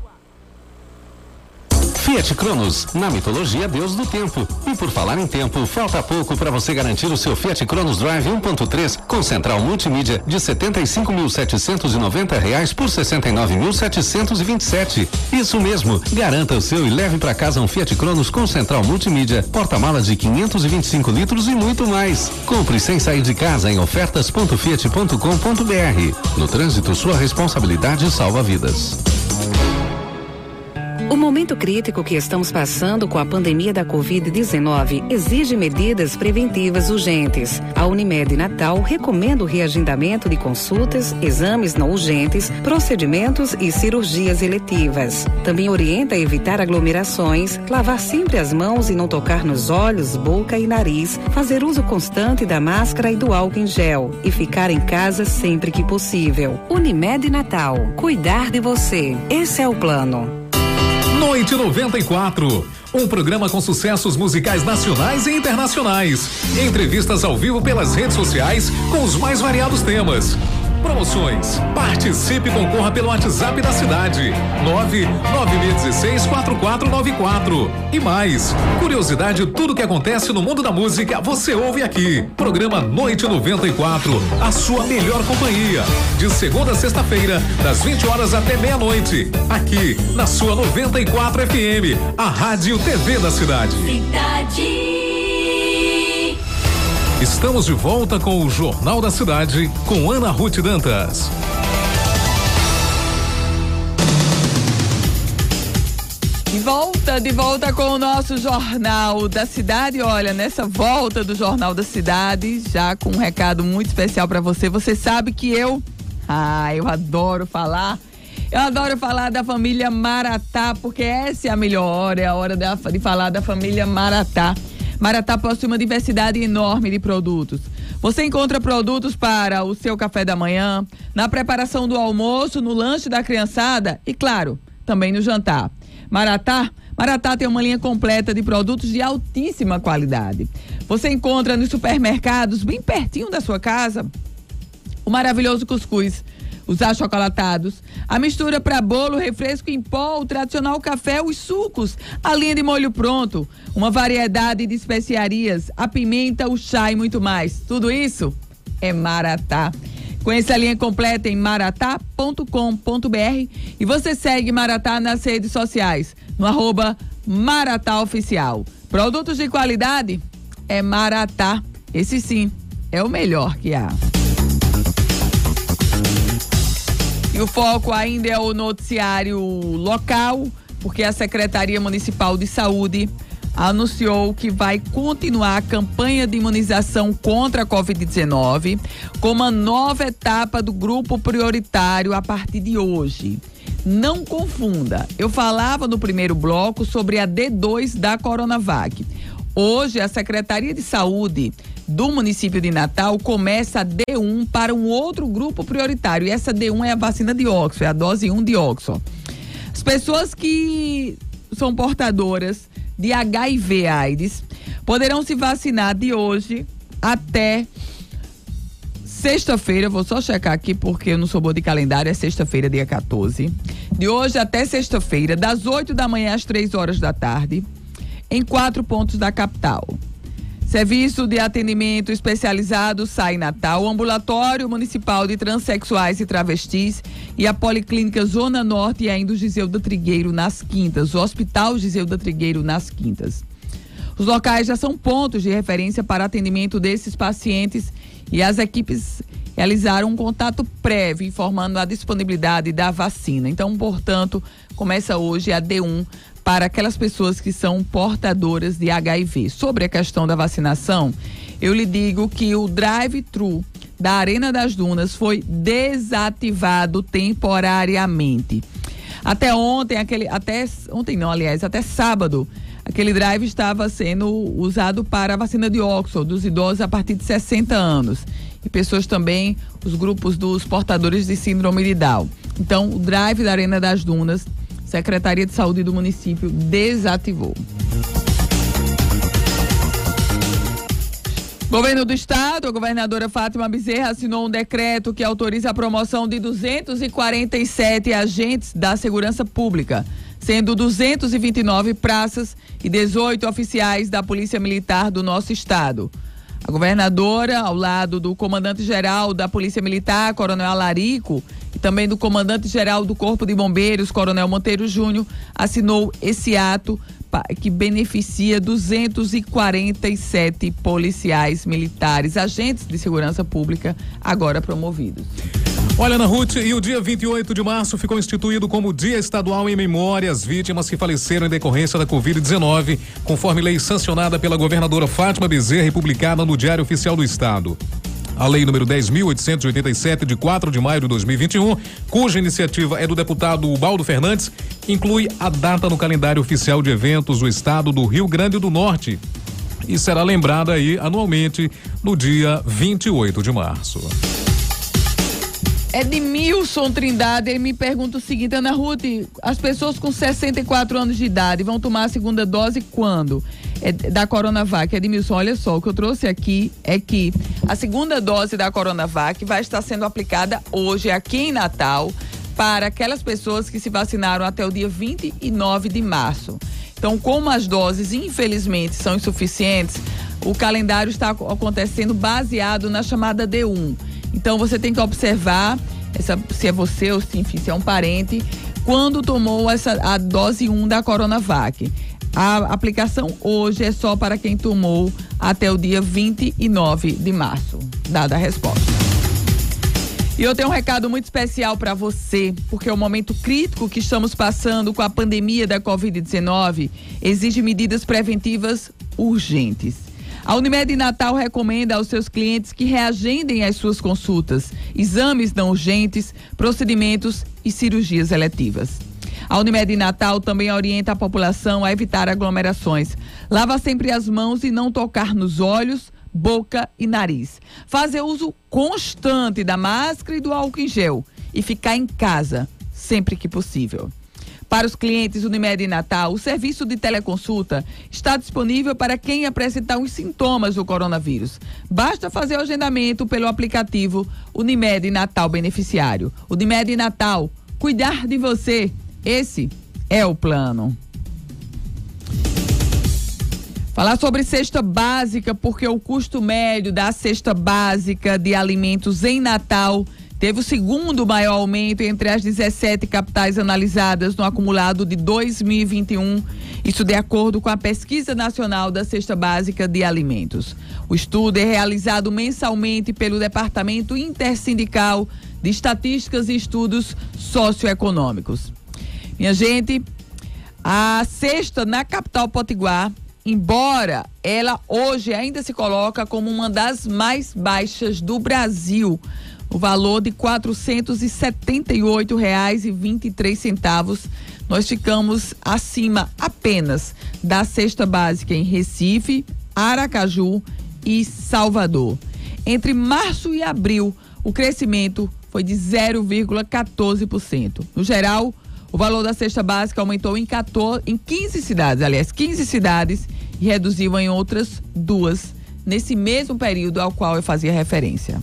Fiat Cronos, na mitologia Deus do Tempo. E por falar em tempo, falta pouco para você garantir o seu Fiat Cronos Drive um ponto três com central multimídia de setenta e cinco mil setecentos e noventa reais por sessenta e nove mil setecentos e vinte e sete. Isso mesmo, garanta o seu e leve para casa um Fiat Cronos com central multimídia, porta-malas de quinhentos e vinte e cinco litros e muito mais. Compre sem sair de casa em ofertas ponto fiat ponto com ponto br. No trânsito, sua responsabilidade salva vidas. O momento crítico que estamos passando com a pandemia da covid dezenove exige medidas preventivas urgentes. A Unimed Natal recomenda o reagendamento de consultas, exames não urgentes, procedimentos e cirurgias eletivas. Também orienta a evitar aglomerações, lavar sempre as mãos e não tocar nos olhos, boca e nariz, fazer uso constante da máscara e do álcool em gel e ficar em casa sempre que possível. Unimed Natal, cuidar de você. Esse é o plano. Noite noventa e quatro, um programa com sucessos musicais nacionais e internacionais. Entrevistas ao vivo pelas redes sociais com os mais variados temas. Promoções. Participe e concorra pelo WhatsApp da cidade. nove nove um seis quatro quatro nove quatro. E mais, curiosidade, tudo que acontece no mundo da música, você ouve aqui. Programa Noite noventa e quatro, a sua melhor companhia. De segunda a sexta-feira, das vinte horas até meia-noite. Aqui, na sua noventa e quatro F M, a Rádio T V da cidade. Cidade. Estamos de volta com o Jornal da Cidade, com Ana Ruth Dantas. De volta, de volta com o nosso Jornal da Cidade. Olha, nessa volta do Jornal da Cidade, já com um recado muito especial para você. Você sabe que eu, ah, eu adoro falar, eu adoro falar da família Maratá, porque essa é a melhor hora, é a hora de, de falar da família Maratá. Maratá possui uma diversidade enorme de produtos. Você encontra produtos para o seu café da manhã, na preparação do almoço, no lanche da criançada e, claro, também no jantar. Maratá, Maratá tem uma linha completa de produtos de altíssima qualidade. Você encontra nos supermercados, bem pertinho da sua casa, o maravilhoso cuscuz, os achocolatados, a mistura para bolo, refresco em pó, o tradicional café, os sucos, a linha de molho pronto, uma variedade de especiarias, a pimenta, o chá e muito mais. Tudo isso é Maratá. Conheça a linha completa em maratá ponto com ponto br e você segue Maratá nas redes sociais, no arroba Maratá Oficial. Produtos de qualidade é Maratá. Esse sim é o melhor que há. E o foco ainda é o noticiário local, porque a Secretaria Municipal de Saúde anunciou que vai continuar a campanha de imunização contra a covid dezenove com uma nova etapa do grupo prioritário a partir de hoje. Não confunda, eu falava no primeiro bloco sobre a D dois da Coronavac. Hoje, a Secretaria de Saúde do município de Natal começa a D um para um outro grupo prioritário. E essa D um é a vacina de Oxford, é a dose um de Oxford. As pessoas que são portadoras de H I V AIDS poderão se vacinar de hoje até sexta-feira. Vou só checar aqui porque eu não sou boa de calendário, é sexta-feira, dia quatorze. De hoje até sexta-feira, das oito da manhã às três horas da tarde, em quatro pontos da capital. Serviço de atendimento especializado Sai Natal, o Ambulatório Municipal de Transsexuais e Travestis e a Policlínica Zona Norte e ainda o Giseuda Trigueiro nas Quintas, o Hospital Giseuda Trigueiro nas Quintas. Os locais já são pontos de referência para atendimento desses pacientes e as equipes realizaram um contato prévio informando a disponibilidade da vacina. Então, portanto, começa hoje a D um para aquelas pessoas que são portadoras de H I V. Sobre a questão da vacinação, eu lhe digo que o drive-thru da Arena das Dunas foi desativado temporariamente. Até ontem, aquele, até ontem não, aliás, até sábado, aquele drive estava sendo usado para a vacina de Oxford dos idosos a partir de sessenta anos. E pessoas também, os grupos dos portadores de síndrome de Down. Então, o drive da Arena das Dunas, Secretaria de Saúde do município desativou. Governo do Estado, a governadora Fátima Bezerra assinou um decreto que autoriza a promoção de duzentos e quarenta e sete agentes da segurança pública, sendo duzentos e vinte e nove praças e dezoito oficiais da Polícia Militar do nosso estado. A governadora, ao lado do comandante-geral da Polícia Militar, Coronel Alarico, e também do comandante-geral do Corpo de Bombeiros, Coronel Monteiro Júnior, assinou esse ato que beneficia duzentos e quarenta e sete policiais militares, agentes de segurança pública, agora promovidos. Olha, Ana Ruth, e o dia vinte e oito de março ficou instituído como Dia Estadual em memória às vítimas que faleceram em decorrência da covid dezenove, conforme lei sancionada pela governadora Fátima Bezerra e publicada no Diário Oficial do Estado. A lei número dez mil oitocentos e oitenta e sete, de quatro de maio de dois mil e vinte e um, cuja iniciativa é do deputado Ubaldo Fernandes, inclui a data no calendário oficial de eventos do estado do Rio Grande do Norte e será lembrada aí anualmente no dia vinte e oito de março. Edmilson Trindade, ele me pergunta o seguinte: Ana Ruth, as pessoas com sessenta e quatro anos de idade vão tomar a segunda dose quando? É da Coronavac. Edmilson, olha só, o que eu trouxe aqui é que a segunda dose da Coronavac vai estar sendo aplicada hoje aqui em Natal para aquelas pessoas que se vacinaram até o dia vinte e nove de março. Então, como as doses, infelizmente, são insuficientes, o calendário está acontecendo baseado na chamada D um. Então, você tem que observar essa, se é você ou se, enfim, se é um parente, quando tomou essa, a dose um da Coronavac. A aplicação hoje é só para quem tomou até o dia vinte e nove de março, dada a resposta. E eu tenho um recado muito especial para você, porque o momento crítico que estamos passando com a pandemia da covid dezenove exige medidas preventivas urgentes. A Unimed Natal recomenda aos seus clientes que reagendem às suas consultas, exames não urgentes, procedimentos e cirurgias eletivas. A Unimed Natal também orienta a população a evitar aglomerações. Lava sempre as mãos e não tocar nos olhos, boca e nariz. Fazer uso constante da máscara e do álcool em gel e ficar em casa sempre que possível. Para os clientes Unimed Natal, o serviço de teleconsulta está disponível para quem apresentar os sintomas do coronavírus. Basta fazer o agendamento pelo aplicativo Unimed Natal Beneficiário. Unimed Natal, cuidar de você. Esse é o plano. Falar sobre cesta básica, porque o custo médio da cesta básica de alimentos em Natal teve o segundo maior aumento entre as dezessete capitais analisadas no acumulado de dois mil e vinte e um, isso de acordo com a Pesquisa Nacional da Cesta Básica de Alimentos. O estudo é realizado mensalmente pelo Departamento Intersindical de Estatísticas e Estudos Socioeconômicos. Minha gente, a cesta na capital potiguar, embora ela hoje ainda se coloca como uma das mais baixas do Brasil, o valor de quatrocentos e setenta e oito reais e vinte e três centavos, nós ficamos acima apenas da cesta básica em Recife, Aracaju e Salvador. Entre março e abril, o crescimento foi de zero vírgula quatorze por cento. No geral, o valor da cesta básica aumentou em, quatorze, em quinze cidades, aliás, quinze cidades, e reduziu em outras duas, nesse mesmo período ao qual eu fazia referência.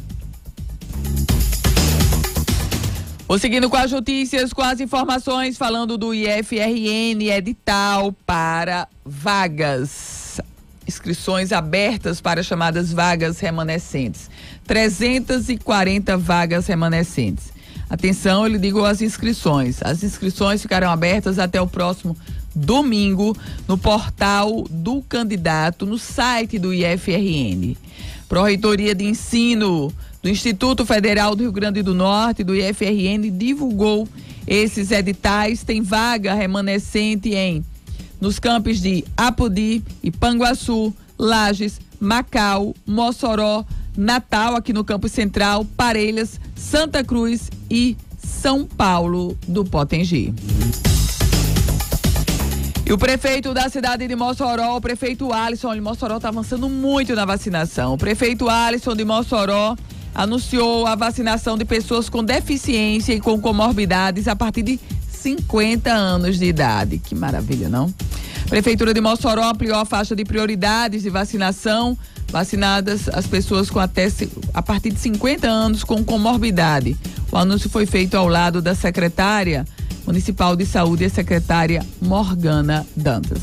Vou seguindo com as notícias, com as informações, falando do I F R N, edital para vagas. Inscrições abertas para chamadas vagas remanescentes. trezentas e quarenta vagas remanescentes. Atenção, eu lhe digo as inscrições. As inscrições ficarão abertas até o próximo domingo no portal do candidato, no site do I F R N. Pró-Reitoria de Ensino do Instituto Federal do Rio Grande do Norte, do I F R N, divulgou esses editais. Tem vaga remanescente em nos campos de Apodi, Ipanguaçu, Lages, Macau, Mossoró, Natal, aqui no Campo Central, Parelhas, Santa Cruz e São Paulo do Potengi. E o prefeito da cidade de Mossoró, o prefeito Alisson, de Mossoró está avançando muito na vacinação. O prefeito Alisson de Mossoró anunciou a vacinação de pessoas com deficiência e com comorbidades a partir de cinquenta anos de idade. Que maravilha, não? A Prefeitura de Mossoró ampliou a faixa de prioridades de vacinação, vacinadas as pessoas com até a partir de cinquenta anos com comorbidade. O anúncio foi feito ao lado da secretária municipal de saúde, a secretária Morgana Dantas.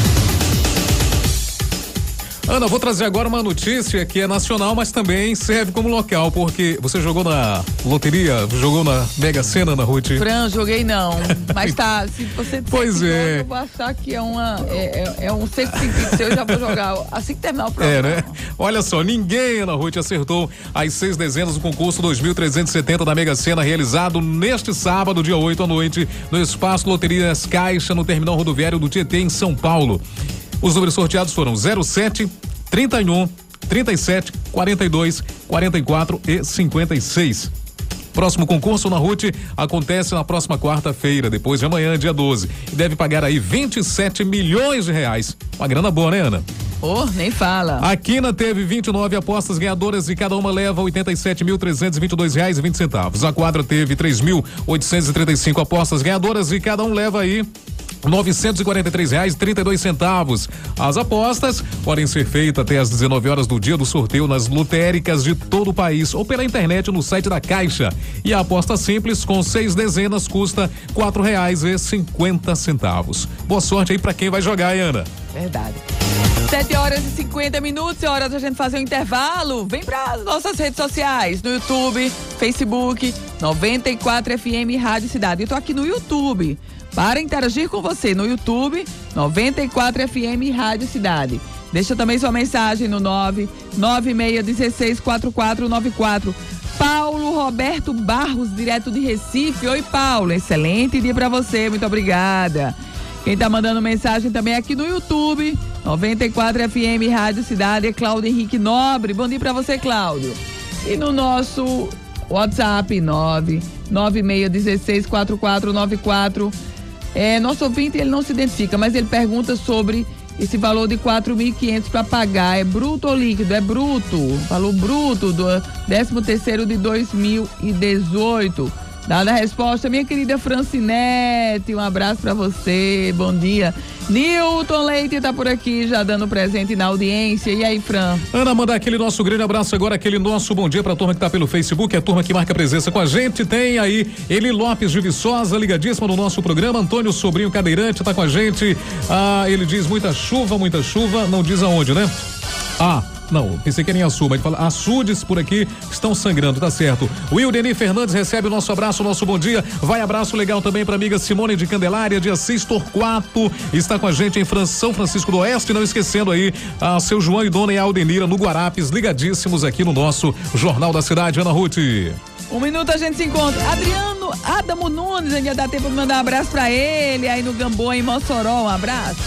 Ana, vou trazer agora uma notícia que é nacional, mas também serve como local, porque você jogou na loteria, jogou na Mega Sena, Ana Ruth? Fran, joguei não, mas tá, se você pois é. Nome, eu vou achar que é uma, é, é, é um sexto sentido seu, eu já vou jogar assim que terminar o programa. É, né? Olha só, ninguém, Ana Ruth, acertou as seis dezenas do concurso dois mil trezentos e setenta da Mega Sena, realizado neste sábado, dia oito à noite, no Espaço Loterias Caixa, no Terminal Rodoviário do Tietê, em São Paulo. Os números sorteados foram zero sete, trinta e um, trinta e sete, quarenta e dois, quarenta e quatro e cinquenta e seis. Próximo concurso, na Ruth, acontece na próxima quarta-feira, depois de amanhã, dia doze. E deve pagar aí vinte e sete milhões de reais. Uma grana boa, né, Ana? Oh, nem fala. A Quina teve vinte e nove apostas ganhadoras e cada uma leva oitenta e sete mil trezentos e vinte e dois reais e vinte centavos. A Quadra teve três mil oitocentos e trinta e cinco apostas ganhadoras e cada um leva aí novecentos e quarenta e três reais e trinta e dois centavos. As apostas podem ser feitas até às dezenove horas do dia do sorteio nas lotéricas de todo o país ou pela internet no site da Caixa. E a aposta simples com seis dezenas custa quatro reais e cinquenta centavos. Boa sorte aí pra quem vai jogar, hein, Ana? Verdade. sete horas e cinquenta minutos, é hora da gente fazer um intervalo. Vem para as nossas redes sociais, no YouTube, Facebook, noventa e quatro F M Rádio Cidade. Eu tô aqui no YouTube para interagir com você no YouTube, noventa e quatro F M Rádio Cidade. Deixa também sua mensagem no nove nove seis um seis quatro quatro nove quatro. Paulo Roberto Barros, direto de Recife. Oi, Paulo, excelente dia para você, muito obrigada. Quem tá mandando mensagem também aqui no YouTube, noventa e quatro F M Rádio Cidade, é Cláudio Henrique Nobre. Bom dia para você, Cláudio. E no nosso WhatsApp, nove nove seis um seis quatro quatro nove quatro. É, nosso ouvinte, ele não se identifica, mas ele pergunta sobre esse valor de quatro mil e quinhentos para pagar. É bruto ou líquido? É bruto. Valor bruto do décimo terceiro de dois mil e dezoito. Dada a resposta, minha querida Francinete, um abraço para você, bom dia. Nilton Leite tá por aqui, já dando presente na audiência. E aí, Fran? Ana, mandar aquele nosso grande abraço agora, aquele nosso bom dia pra turma que tá pelo Facebook, a turma que marca presença com a gente. Tem aí Eli Lopes de Viçosa, ligadíssima no nosso programa. Antônio Sobrinho Cadeirante tá com a gente. Ah, ele diz muita chuva, muita chuva, não diz aonde, né? Ah, não, pensei que era em Açu, mas ele fala, açudes por aqui estão sangrando, tá certo. Wildeni Fernandes recebe o nosso abraço, o nosso bom dia. Vai abraço legal também pra amiga Simone de Candelária, de Assis Torquato, está com a gente em Fran- São Francisco do Oeste, não esquecendo aí a seu João e Dona e Aldenira no Guarapes, ligadíssimos aqui no nosso Jornal da Cidade, Ana Ruth. Um minuto a gente se encontra. Adriano Adamo Nunes, ainda dá tempo de mandar um abraço pra ele, aí no Gamboa, em Mossoró, um abraço.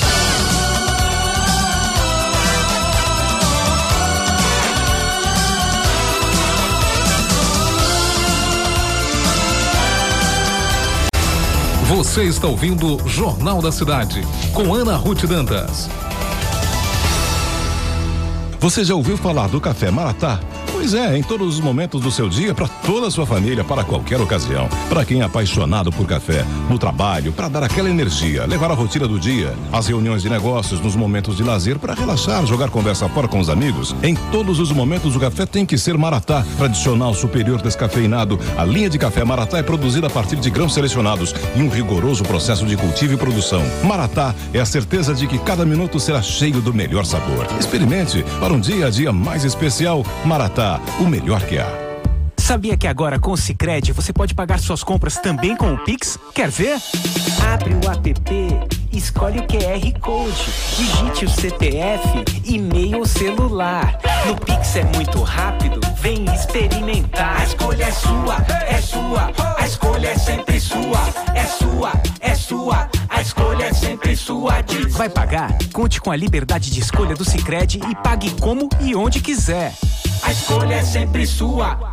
Você está ouvindo Jornal da Cidade, com Ana Ruth Dantas. Você já ouviu falar do café Maratá? Pois é, em todos os momentos do seu dia, para toda a sua família, para qualquer ocasião. Para quem é apaixonado por café, no trabalho, para dar aquela energia, levar a rotina do dia, as reuniões de negócios, nos momentos de lazer, para relaxar, jogar conversa fora com os amigos. Em todos os momentos, o café tem que ser Maratá, tradicional, superior, descafeinado. A linha de café Maratá é produzida a partir de grãos selecionados e um rigoroso processo de cultivo e produção. Maratá é a certeza de que cada minuto será cheio do melhor sabor. Experimente para um dia a dia mais especial. Maratá, o melhor que há. Sabia que agora com o Sicredi você pode pagar suas compras também com o Pix? Quer ver? Abre o app, escolhe o Q R Code, digite o C P F, e-mail ou celular. No Pix é muito rápido, vem experimentar. A escolha é sua, é sua, a escolha é sempre sua, é sua, é sua, a escolha é sempre sua. Diz. Vai pagar? Conte com a liberdade de escolha do Sicredi e pague como e onde quiser. A escolha é sempre sua.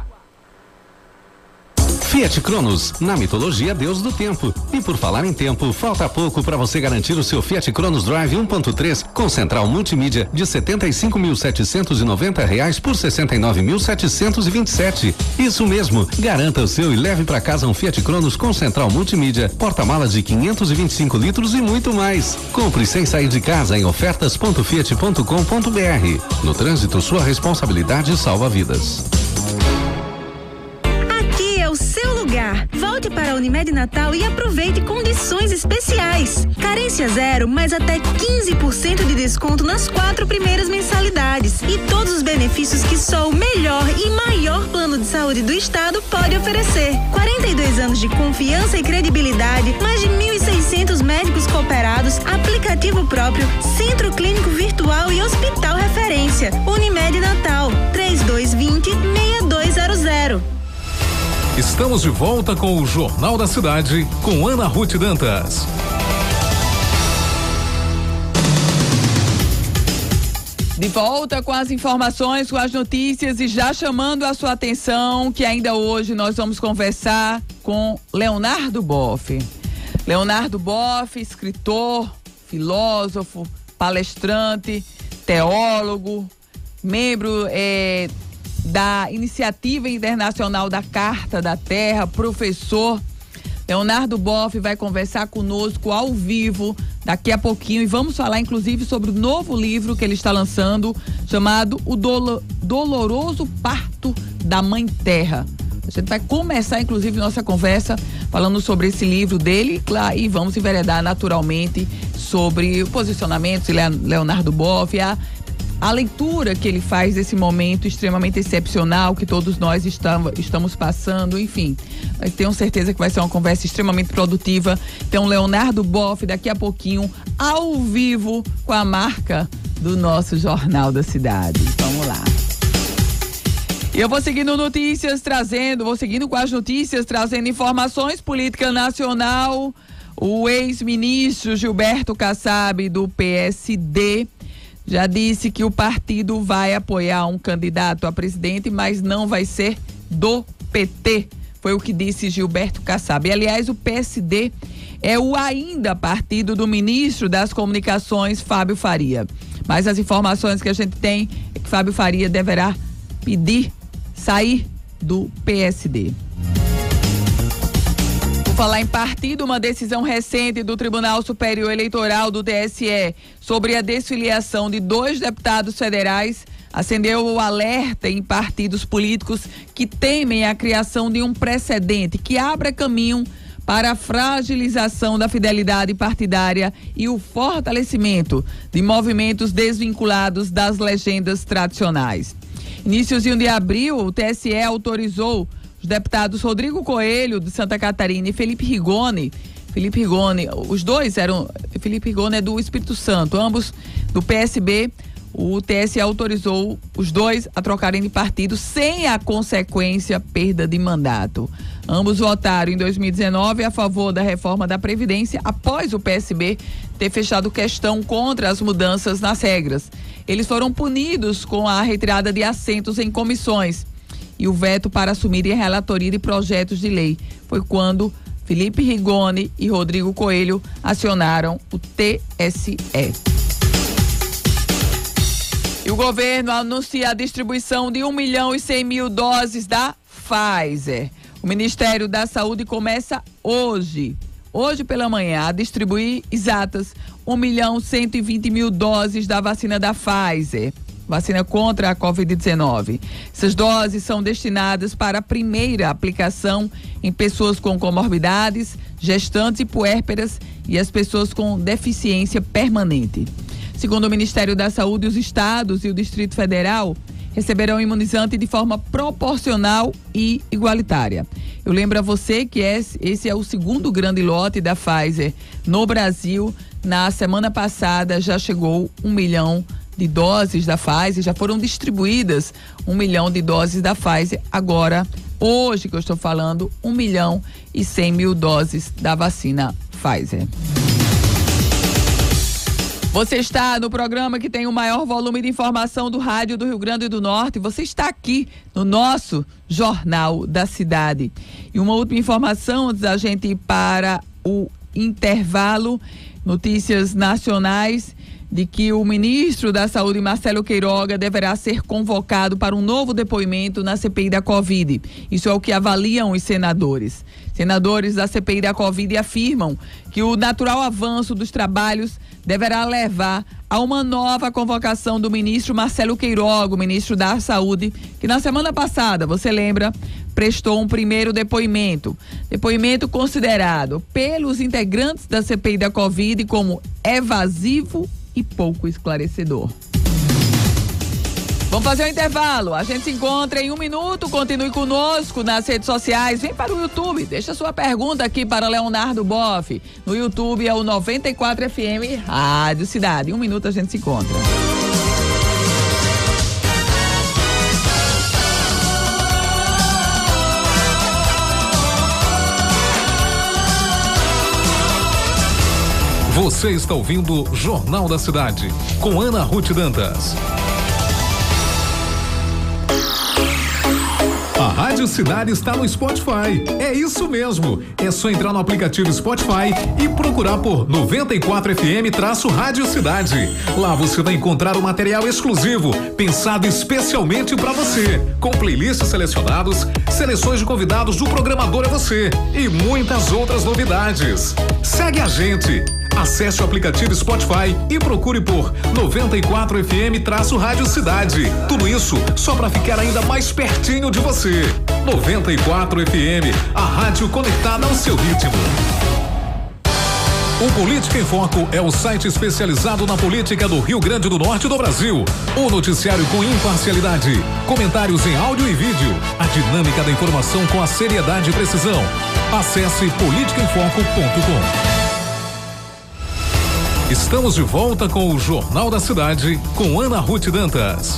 Fiat Cronos, na mitologia Deus do Tempo. E por falar em tempo, falta pouco para você garantir o seu Fiat Cronos Drive um ponto três com central multimídia de setenta e cinco mil setecentos e noventa reais por sessenta e nove mil setecentos e vinte e sete. Isso mesmo, garanta o seu e leve para casa um Fiat Cronos com central multimídia, porta-malas de quinhentos e vinte e cinco litros e muito mais. Compre sem sair de casa em ofertas ponto fiat ponto com ponto br. No trânsito, sua responsabilidade salva vidas. O seu lugar. Volte para a Unimed Natal e aproveite condições especiais. Carência zero, mais até quinze por cento de desconto nas quatro primeiras mensalidades. E todos os benefícios que só o melhor e maior plano de saúde do estado pode oferecer. quarenta e dois anos de confiança e credibilidade, mais de mil e seiscentos médicos cooperados, aplicativo próprio, centro clínico virtual e hospital referência. Unimed Natal, três dois dois zero, seis dois zero zero. Estamos de volta com o Jornal da Cidade, com Ana Ruth Dantas. De volta com as informações, com as notícias e já chamando a sua atenção que ainda hoje nós vamos conversar com Leonardo Boff. Leonardo Boff, escritor, filósofo, palestrante, teólogo, membro é, da Iniciativa Internacional da Carta da Terra, professor. Leonardo Boff vai conversar conosco ao vivo daqui a pouquinho e vamos falar inclusive sobre o novo livro que ele está lançando, chamado O Dolo- Doloroso Parto da Mãe Terra. A gente vai começar inclusive nossa conversa falando sobre esse livro dele, claro, e vamos enveredar naturalmente sobre o posicionamento de Leonardo Boff, a A leitura que ele faz desse momento extremamente excepcional que todos nós estamos, estamos passando, enfim. Mas tenho certeza que vai ser uma conversa extremamente produtiva. Então, Leonardo Boff, daqui a pouquinho, ao vivo, com a marca do nosso Jornal da Cidade. Vamos lá. E eu vou seguindo notícias, trazendo, vou seguindo com as notícias, trazendo informações. Política nacional, o ex-ministro Gilberto Kassab, do P S D, já disse que o partido vai apoiar um candidato a presidente, mas não vai ser do P T. Foi o que disse Gilberto Kassab. E, aliás, o P S D é o ainda partido do ministro das Comunicações, Fábio Faria. Mas as informações que a gente tem é que Fábio Faria deverá pedir sair do P S D. Falar em partido, uma decisão recente do Tribunal Superior Eleitoral do T S E sobre a desfiliação de dois deputados federais acendeu o alerta em partidos políticos que temem a criação de um precedente que abra caminho para a fragilização da fidelidade partidária e o fortalecimento de movimentos desvinculados das legendas tradicionais. Iníciozinho de abril, o T S E autorizou os deputados Rodrigo Coelho, de Santa Catarina, e Felipe Rigoni. Felipe Rigoni, os dois eram. Felipe Rigoni é do Espírito Santo, ambos do P S B. O T S E autorizou os dois a trocarem de partido sem a consequência perda de mandato. Ambos votaram em dois mil e dezenove a favor da reforma da Previdência, após o P S B ter fechado questão contra as mudanças nas regras. Eles foram punidos com a retirada de assentos em comissões e o veto para assumirem a relatoria de projetos de lei. Foi quando Felipe Rigoni e Rodrigo Coelho acionaram o T S E. E o governo anuncia a distribuição de um milhão e cem mil doses da Pfizer. O Ministério da Saúde começa hoje, hoje pela manhã, a distribuir exatas um milhão cento e vinte mil doses da vacina da Pfizer, vacina contra a covid dezenove. Essas doses são destinadas para a primeira aplicação em pessoas com comorbidades, gestantes e puérperas e as pessoas com deficiência permanente. Segundo o Ministério da Saúde, os estados e o Distrito Federal receberão o imunizante de forma proporcional e igualitária. Eu lembro a você que esse é o segundo grande lote da Pfizer no Brasil. Na semana passada já chegou um milhão de doses da Pfizer, já foram distribuídas um milhão de doses da Pfizer. Agora, hoje que eu estou falando, um milhão e cem mil doses da vacina Pfizer. Você está no programa que tem o maior volume de informação do rádio do Rio Grande do Norte. Você está aqui no nosso Jornal da Cidade. E uma última informação antes da gente ir para o intervalo. Notícias nacionais de que o ministro da Saúde, Marcelo Queiroga, deverá ser convocado para um novo depoimento na C P I da Covid. Isso é o que avaliam os senadores. Senadores da C P I da Covid afirmam que o natural avanço dos trabalhos deverá levar a uma nova convocação do ministro Marcelo Queiroga, o ministro da Saúde, que na semana passada, você lembra, prestou um primeiro depoimento. Depoimento considerado pelos integrantes da C P I da Covid como evasivo e pouco esclarecedor. Vamos fazer um intervalo. A gente se encontra em um minuto. Continue conosco nas redes sociais. Vem para o YouTube. Deixa sua pergunta aqui para Leonardo Boff. No YouTube é o noventa e quatro F M Rádio Cidade. Em um minuto a gente se encontra. Você está ouvindo Jornal da Cidade, com Ana Ruth Dantas. A Rádio Cidade está no Spotify. É isso mesmo. É só entrar no aplicativo Spotify e procurar por noventa e quatro F M Rádio Cidade. Lá você vai encontrar um material exclusivo, pensado especialmente para você, com playlists selecionados, seleções de convidados do Programador é Você e muitas outras novidades. Segue a gente. Acesse o aplicativo Spotify e procure por noventa e quatro F M Rádio Cidade. Tudo isso só para ficar ainda mais pertinho de você. noventa e quatro F M, a rádio conectada ao seu ritmo. O Política em Foco é o site especializado na política do Rio Grande do Norte e do Brasil. O noticiário com imparcialidade, comentários em áudio e vídeo, a dinâmica da informação com a seriedade e precisão. Acesse política em foco ponto com. Estamos de volta com o Jornal da Cidade, com Ana Ruth Dantas.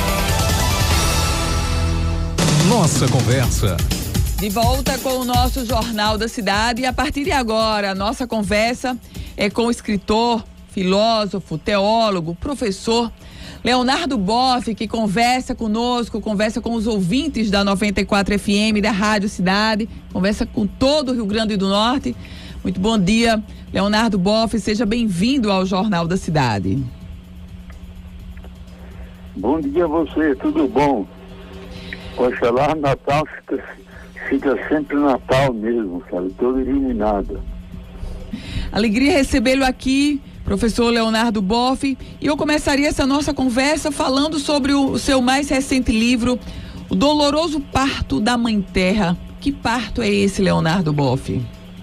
Nossa conversa. De volta com o nosso Jornal da Cidade, e a partir de agora a nossa conversa é com o escritor, filósofo, teólogo, professor Leonardo Boff, que conversa conosco, conversa com os ouvintes da noventa e quatro F M, da Rádio Cidade, conversa com todo o Rio Grande do Norte. Muito bom dia, Leonardo Boff, seja bem-vindo ao Jornal da Cidade. Bom dia a você, tudo bom? Oxalá Natal fica, fica sempre Natal mesmo, sabe? Todo iluminado. Alegria recebê-lo aqui, professor Leonardo Boff, e eu começaria essa nossa conversa falando sobre o, o seu mais recente livro, O Doloroso Parto da Mãe Terra. Que parto é esse, Leonardo Boff?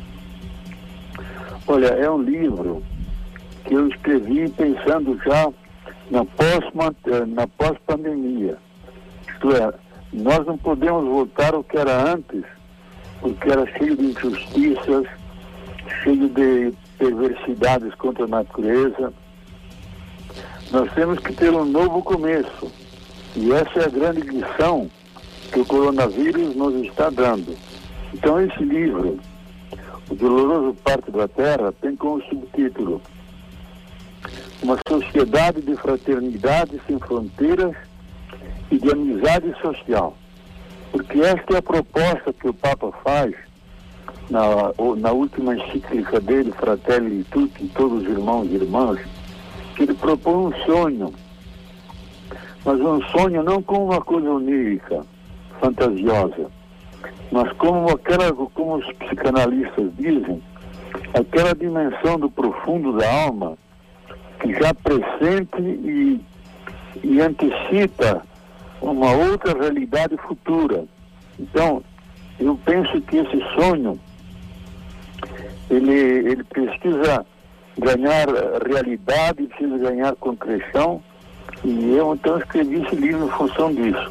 Olha, é um livro que eu escrevi pensando já na pós, na pós-pandemia. Isto é, nós não podemos voltar ao que era antes, porque era cheio de injustiças, cheio de perversidades contra a natureza. Nós temos que ter um novo começo. E essa é a grande lição que o coronavírus nos está dando. Então esse livro, O Doloroso Parto da Terra, tem como subtítulo Uma Sociedade de Fraternidade Sem Fronteiras e de Amizade Social. Porque esta é a proposta que o Papa faz na, na última encíclica dele, Fratelli Tutti, todos os irmãos e irmãs, que ele propõe um sonho, mas um sonho não como uma coisa onírica, fantasiosa, mas como aquela, como os psicanalistas dizem, aquela dimensão do profundo da alma que já pressente e, e antecipa uma outra realidade futura. Então, eu penso que esse sonho, ele, ele precisa ganhar realidade, precisa ganhar concreção, e eu então escrevi esse livro em função disso.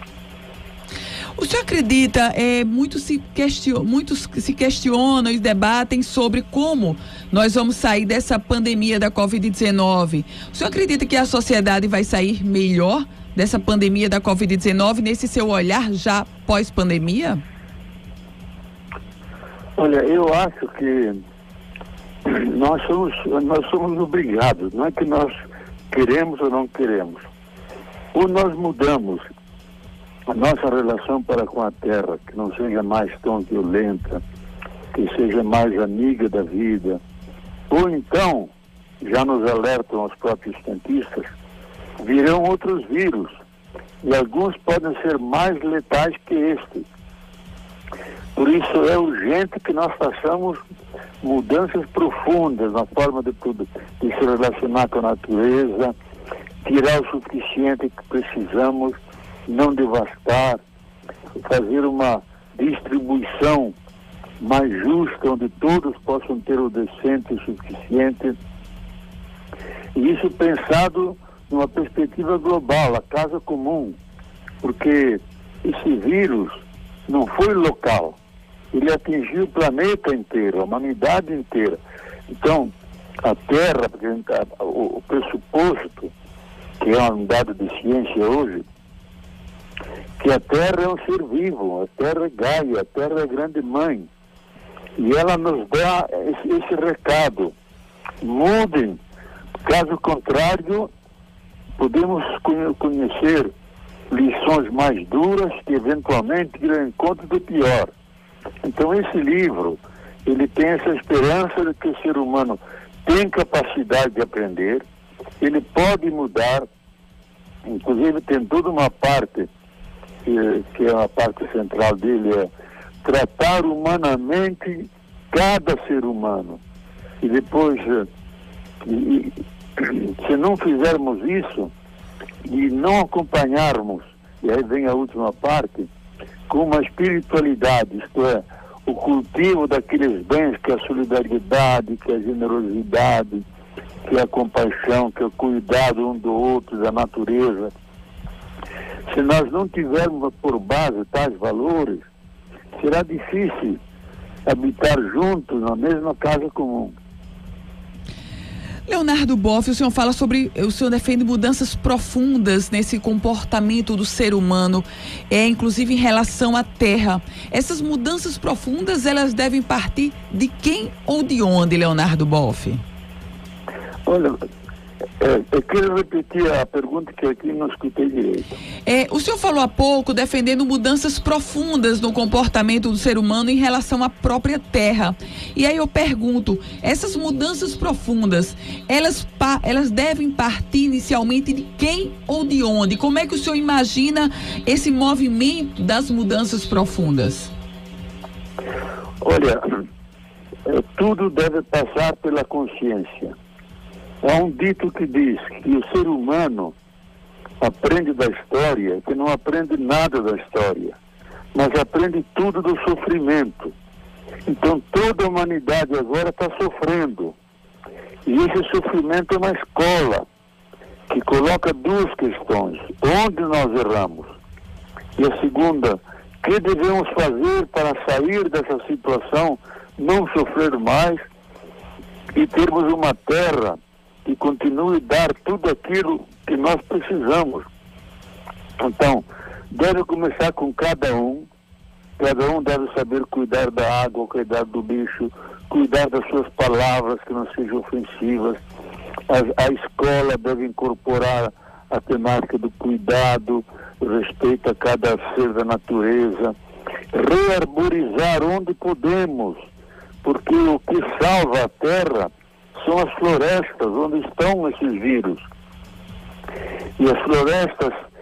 O senhor acredita, é, muitos, se question, muitos se questionam e debatem sobre como nós vamos sair dessa pandemia da covid dezenove. O senhor acredita que a sociedade vai sair melhor dessa pandemia da covid dezenove, nesse seu olhar já pós-pandemia? Olha, eu acho que nós somos, nós somos obrigados, não é que nós queremos ou não queremos. Ou nós mudamos a nossa relação para com a terra, que não seja mais tão violenta, que seja mais amiga da vida, ou então, já nos alertam os próprios cientistas, virão outros vírus, e alguns podem ser mais letais que este. Por isso é urgente que nós façamos mudanças profundas na forma de, de se relacionar com a natureza, tirar o suficiente que precisamos, não devastar, fazer uma distribuição mais justa, onde todos possam ter o decente e o suficiente. E isso pensado numa perspectiva global, a casa comum, porque esse vírus não foi local, ele atingiu o planeta inteiro, a humanidade inteira. Então, a Terra, o pressuposto, que é um dado de ciência hoje, que a Terra é um ser vivo, a Terra é Gaia, a Terra é grande mãe. E ela nos dá esse, esse recado. Mudem, caso contrário, podemos conhecer lições mais duras que eventualmente irão ao encontro do pior. Então esse livro, ele tem essa esperança de que o ser humano tem capacidade de aprender, ele pode mudar, inclusive tem toda uma parte que, que é a parte central dele, é tratar humanamente cada ser humano. E depois, e, se não fizermos isso e não acompanharmos, e aí vem a última parte, com uma espiritualidade, isto é, o cultivo daqueles bens que é a solidariedade, que é a generosidade, que é a compaixão, que é o cuidado um do outro, da natureza. Se nós não tivermos por base tais valores, será difícil habitar juntos na mesma casa comum. Leonardo Boff, o senhor fala sobre, o senhor defende mudanças profundas nesse comportamento do ser humano, é, inclusive em relação à terra. Essas mudanças profundas, elas devem partir de quem ou de onde, Leonardo Boff? Olha, é, eu quero repetir a pergunta que aqui não escutei direito. É, o senhor falou há pouco defendendo mudanças profundas no comportamento do ser humano em relação à própria terra. E aí eu pergunto, essas mudanças profundas, elas, pa, elas devem partir inicialmente de quem ou de onde? Como é que o senhor imagina esse movimento das mudanças profundas? Olha, é, tudo deve passar pela consciência. Há um dito que diz que o ser humano aprende da história, que não aprende nada da história, mas aprende tudo do sofrimento. Então toda a humanidade agora está sofrendo. E esse sofrimento é uma escola que coloca duas questões. Onde nós erramos? E a segunda, o que devemos fazer para sair dessa situação, não sofrer mais e termos uma terra que continue a dar tudo aquilo que nós precisamos. Então, deve começar com cada um, cada um deve saber cuidar da água, cuidar do bicho, cuidar das suas palavras que não sejam ofensivas. A, a escola deve incorporar a temática do cuidado, o respeito a cada ser da natureza, rearborizar onde podemos, porque o que salva a terra são as florestas, onde estão esses vírus. E as florestas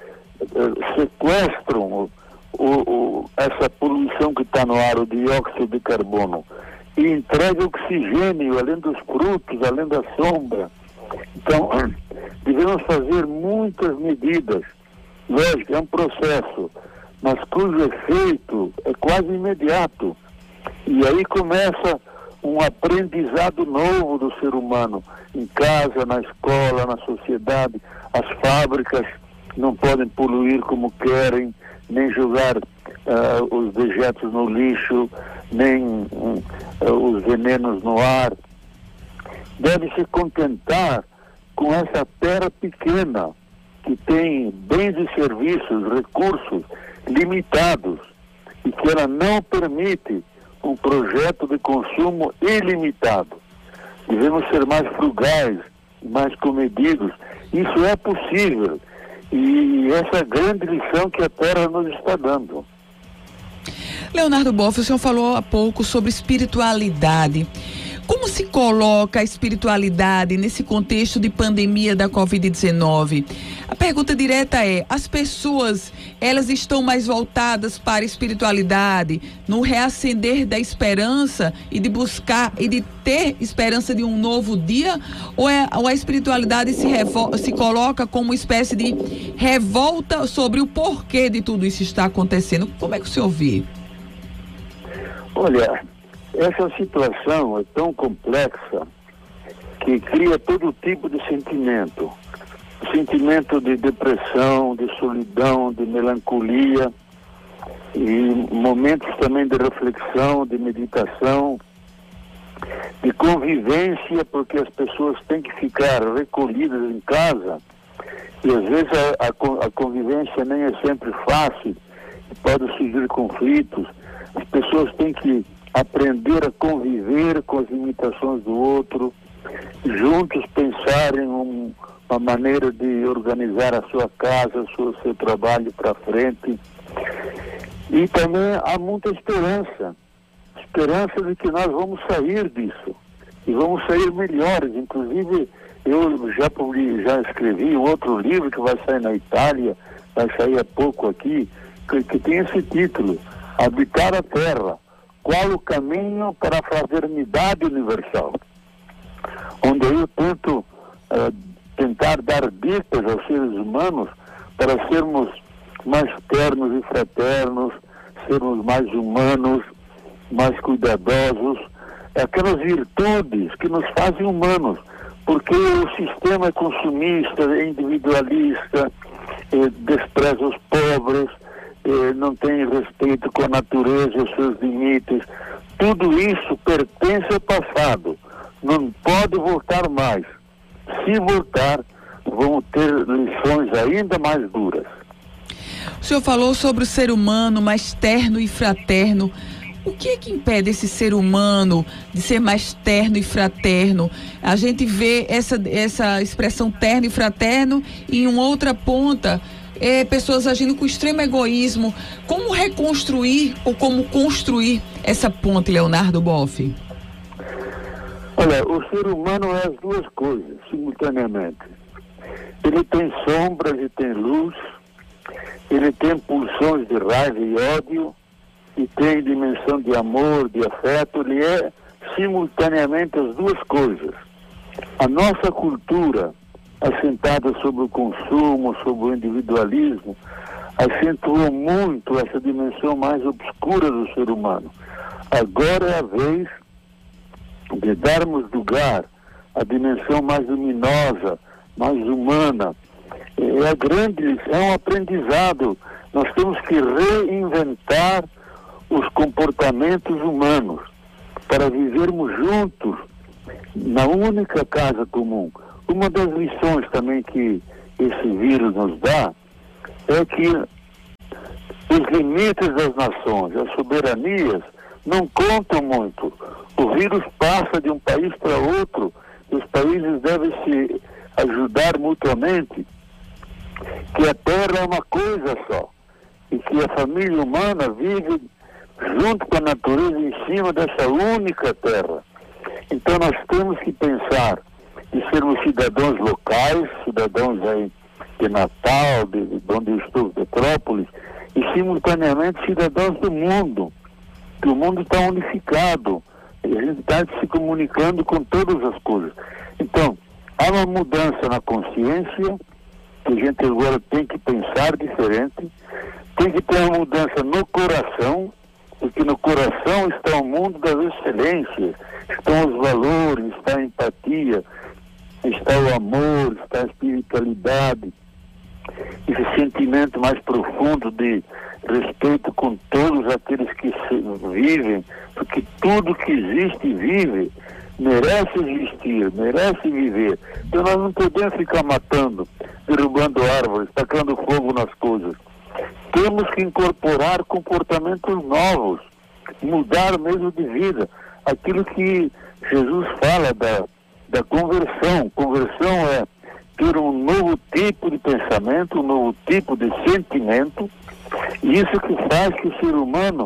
uh, sequestram o, o, o, essa poluição que está no ar, o dióxido de carbono, e entregam oxigênio, além dos frutos, além da sombra. Então, devemos fazer muitas medidas. Lógico, é um processo, mas cujo efeito é quase imediato. E aí começa um aprendizado novo do ser humano, em casa, na escola, na sociedade. As fábricas não podem poluir como querem, nem jogar uh, os dejetos no lixo, nem uh, os venenos no ar. Deve se contentar com essa terra pequena, que tem bens e serviços, recursos limitados, e que ela não permite um projeto de consumo ilimitado. Devemos ser mais frugais, mais comedidos. Isso é possível. E essa é a grande lição que a Terra nos está dando. Leonardo Boff, o senhor falou há pouco sobre espiritualidade. Como se coloca a espiritualidade nesse contexto de pandemia da covid dezenove? A pergunta direta é, as pessoas, elas estão mais voltadas para a espiritualidade, no reacender da esperança e de buscar e de ter esperança de um novo dia? Ou, é, ou a espiritualidade se, revol, se coloca como uma espécie de revolta sobre o porquê de tudo isso está acontecendo? Como é que o senhor vê? Olha, essa situação é tão complexa que cria todo tipo de sentimento. Sentimento de depressão, de solidão, de melancolia, e momentos também de reflexão, de meditação, de convivência, porque as pessoas têm que ficar recolhidas em casa, e às vezes a, a, a convivência nem é sempre fácil, pode surgir conflitos. As pessoas têm que aprender a conviver com as limitações do outro, juntos pensarem um, uma maneira de organizar a sua casa, o seu, seu trabalho para frente. E também há muita esperança, esperança de que nós vamos sair disso, e vamos sair melhores. Inclusive, eu já, publiquei, já escrevi um outro livro que vai sair na Itália, vai sair há pouco aqui, que, que tem esse título, Habitar a Terra. Qual o caminho para a fraternidade universal? Onde eu tento uh, tentar dar dicas aos seres humanos para sermos mais ternos e fraternos, sermos mais humanos, mais cuidadosos, aquelas virtudes que nos fazem humanos, porque o sistema é consumista, é individualista, eh, despreza os pobres, Eh, não tem respeito com a natureza e os seus limites. Tudo isso pertence ao passado, não pode voltar mais. Se voltar, vão ter lições ainda mais duras. O senhor falou sobre o ser humano mais terno e fraterno. O que é que impede esse ser humano de ser mais terno e fraterno? A gente vê essa, essa expressão terno e fraterno em uma outra ponta, É, pessoas agindo com extremo egoísmo. Como reconstruir ou como construir essa ponte, Leonardo Boff? Olha, o ser humano é as duas coisas, simultaneamente. Ele tem sombras e tem luz, ele tem pulsões de raiva e ódio, e tem dimensão de amor, de afeto. Ele é simultaneamente as duas coisas. A nossa cultura, assentada sobre o consumo, sobre o individualismo, acentuou muito essa dimensão mais obscura do ser humano. Agora é a vez de darmos lugar à dimensão mais luminosa, mais humana. É a grande, é um aprendizado. Nós temos que reinventar os comportamentos humanos para vivermos juntos na única casa comum. Uma das lições também que esse vírus nos dá é que os limites das nações, as soberanias, não contam muito. O vírus passa de um país para outro, e os países devem se ajudar mutuamente, que a Terra é uma coisa só, e que a família humana vive junto com a natureza em cima dessa única Terra. Então nós temos que pensar de sermos cidadãos locais, cidadãos aí de Natal, de, de onde eu estou, Petrópolis, e simultaneamente cidadãos do mundo, que o mundo está unificado, e a gente está se comunicando com todas as coisas. Então, há uma mudança na consciência, que a gente agora tem que pensar diferente, tem que ter uma mudança no coração, porque no coração está o mundo das excelências, estão os valores, está a empatia, está o amor, está a espiritualidade, esse sentimento mais profundo de respeito com todos aqueles que se vivem, porque tudo que existe e vive merece existir, merece viver. Então nós não podemos ficar matando, derrubando árvores, tacando fogo nas coisas. Temos que incorporar comportamentos novos, mudar mesmo de vida. Aquilo que Jesus fala da, da conversão. Conversão é ter um novo tipo de pensamento, um novo tipo de sentimento, e isso que faz que o ser humano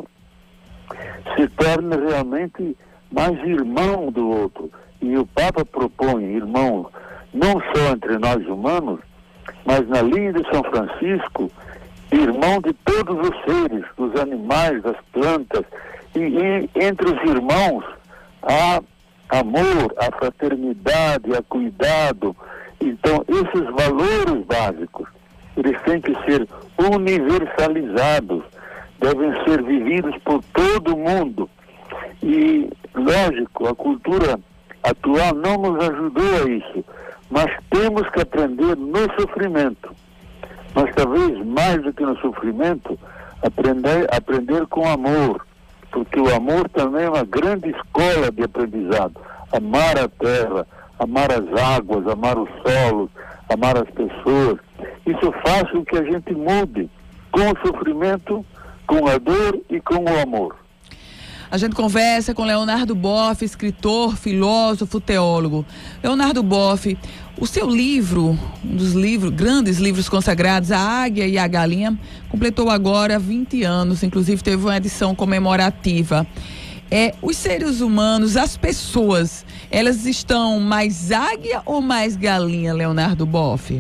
se torne realmente mais irmão do outro. E o Papa propõe irmão não só entre nós humanos, mas na linha de São Francisco, irmão de todos os seres, dos animais, das plantas, e, e entre os irmãos há amor, há fraternidade, há cuidado. Então esses valores básicos, eles têm que ser universalizados, devem ser vividos por todo mundo. E, lógico, a cultura atual não nos ajudou a isso, mas temos que aprender no sofrimento. Mas talvez mais do que no sofrimento, aprender, aprender com amor, porque o amor também é uma grande escola de aprendizado. Amar a terra, amar as águas, amar os solos, amar as pessoas. Isso faz com que a gente mude com o sofrimento, com a dor e com o amor. A gente conversa com Leonardo Boff, escritor, filósofo, teólogo. Leonardo Boff, o seu livro, um dos livros, grandes livros consagrados, A Águia e a Galinha, completou agora vinte anos, inclusive teve uma edição comemorativa. É, os seres humanos, as pessoas, elas estão mais águia ou mais galinha, Leonardo Boff?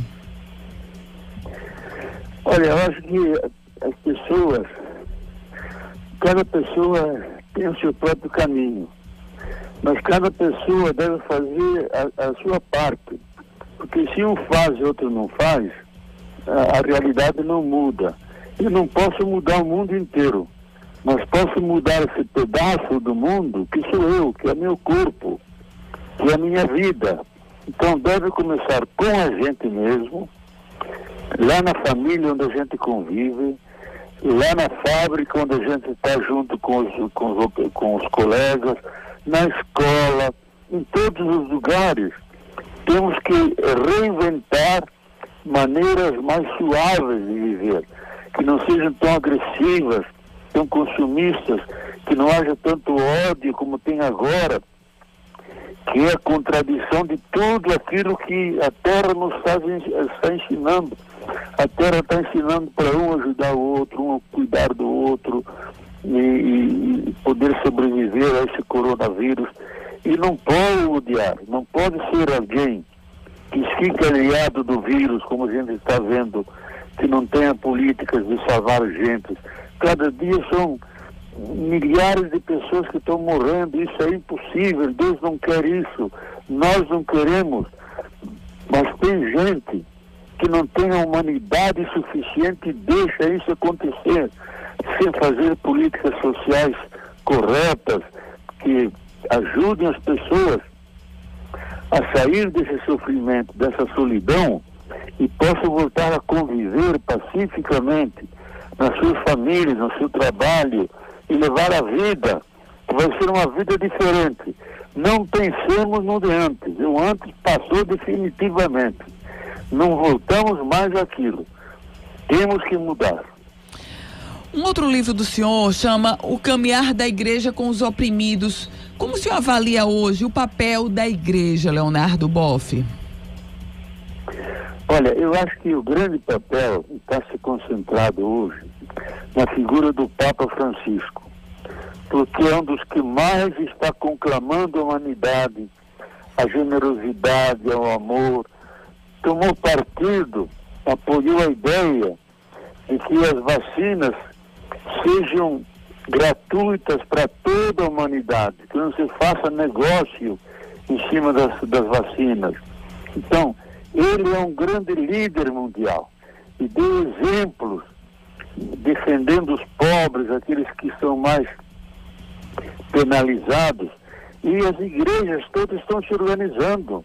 Olha, eu acho que as pessoas, cada pessoa tem o seu próprio caminho, mas cada pessoa deve fazer a, a sua parte, porque se um faz e outro não faz, a, a realidade não muda. Eu não posso mudar o mundo inteiro, mas posso mudar esse pedaço do mundo que sou eu, que é meu corpo, que é a minha vida. Então deve começar com a gente mesmo, lá na família onde a gente convive, lá na fábrica onde a gente está junto com os, com, os, com os colegas, na escola, em todos os lugares. Temos que reinventar maneiras mais suaves de viver, que não sejam tão agressivas, tão consumistas, que não haja tanto ódio como tem agora, que é a contradição de tudo aquilo que a Terra nos está, está ensinando. A Terra está ensinando para um ajudar o outro, um cuidar do outro e, e poder sobreviver a esse coronavírus. E não pode odiar, não pode ser alguém que fica aliado do vírus, como a gente está vendo, que não tenha políticas de salvar gente. Cada dia são milhares de pessoas que estão morrendo, isso é impossível, Deus não quer isso, nós não queremos, mas tem gente que não tem a humanidade suficiente e deixa isso acontecer, sem fazer políticas sociais corretas, que ajudem as pessoas a sair desse sofrimento, dessa solidão, e possam voltar a conviver pacificamente nas suas famílias, no seu trabalho, e levar a vida, que vai ser uma vida diferente. Não pensemos no de antes, o antes passou definitivamente. Não voltamos mais àquilo. Temos que mudar. Um outro livro do senhor chama O Caminhar da Igreja com os Oprimidos. Como o senhor avalia hoje o papel da igreja, Leonardo Boff? Olha, eu acho que o grande papel está se concentrado hoje na figura do Papa Francisco, porque é um dos que mais está conclamando a humanidade, a generosidade, o amor. Tomou partido apoiou a ideia de que as vacinas sejam gratuitas para toda a humanidade, que não se faça negócio em cima das, das vacinas. Então, ele é um grande líder mundial e deu exemplos defendendo os pobres, aqueles que são mais penalizados, e as igrejas todas estão se organizando.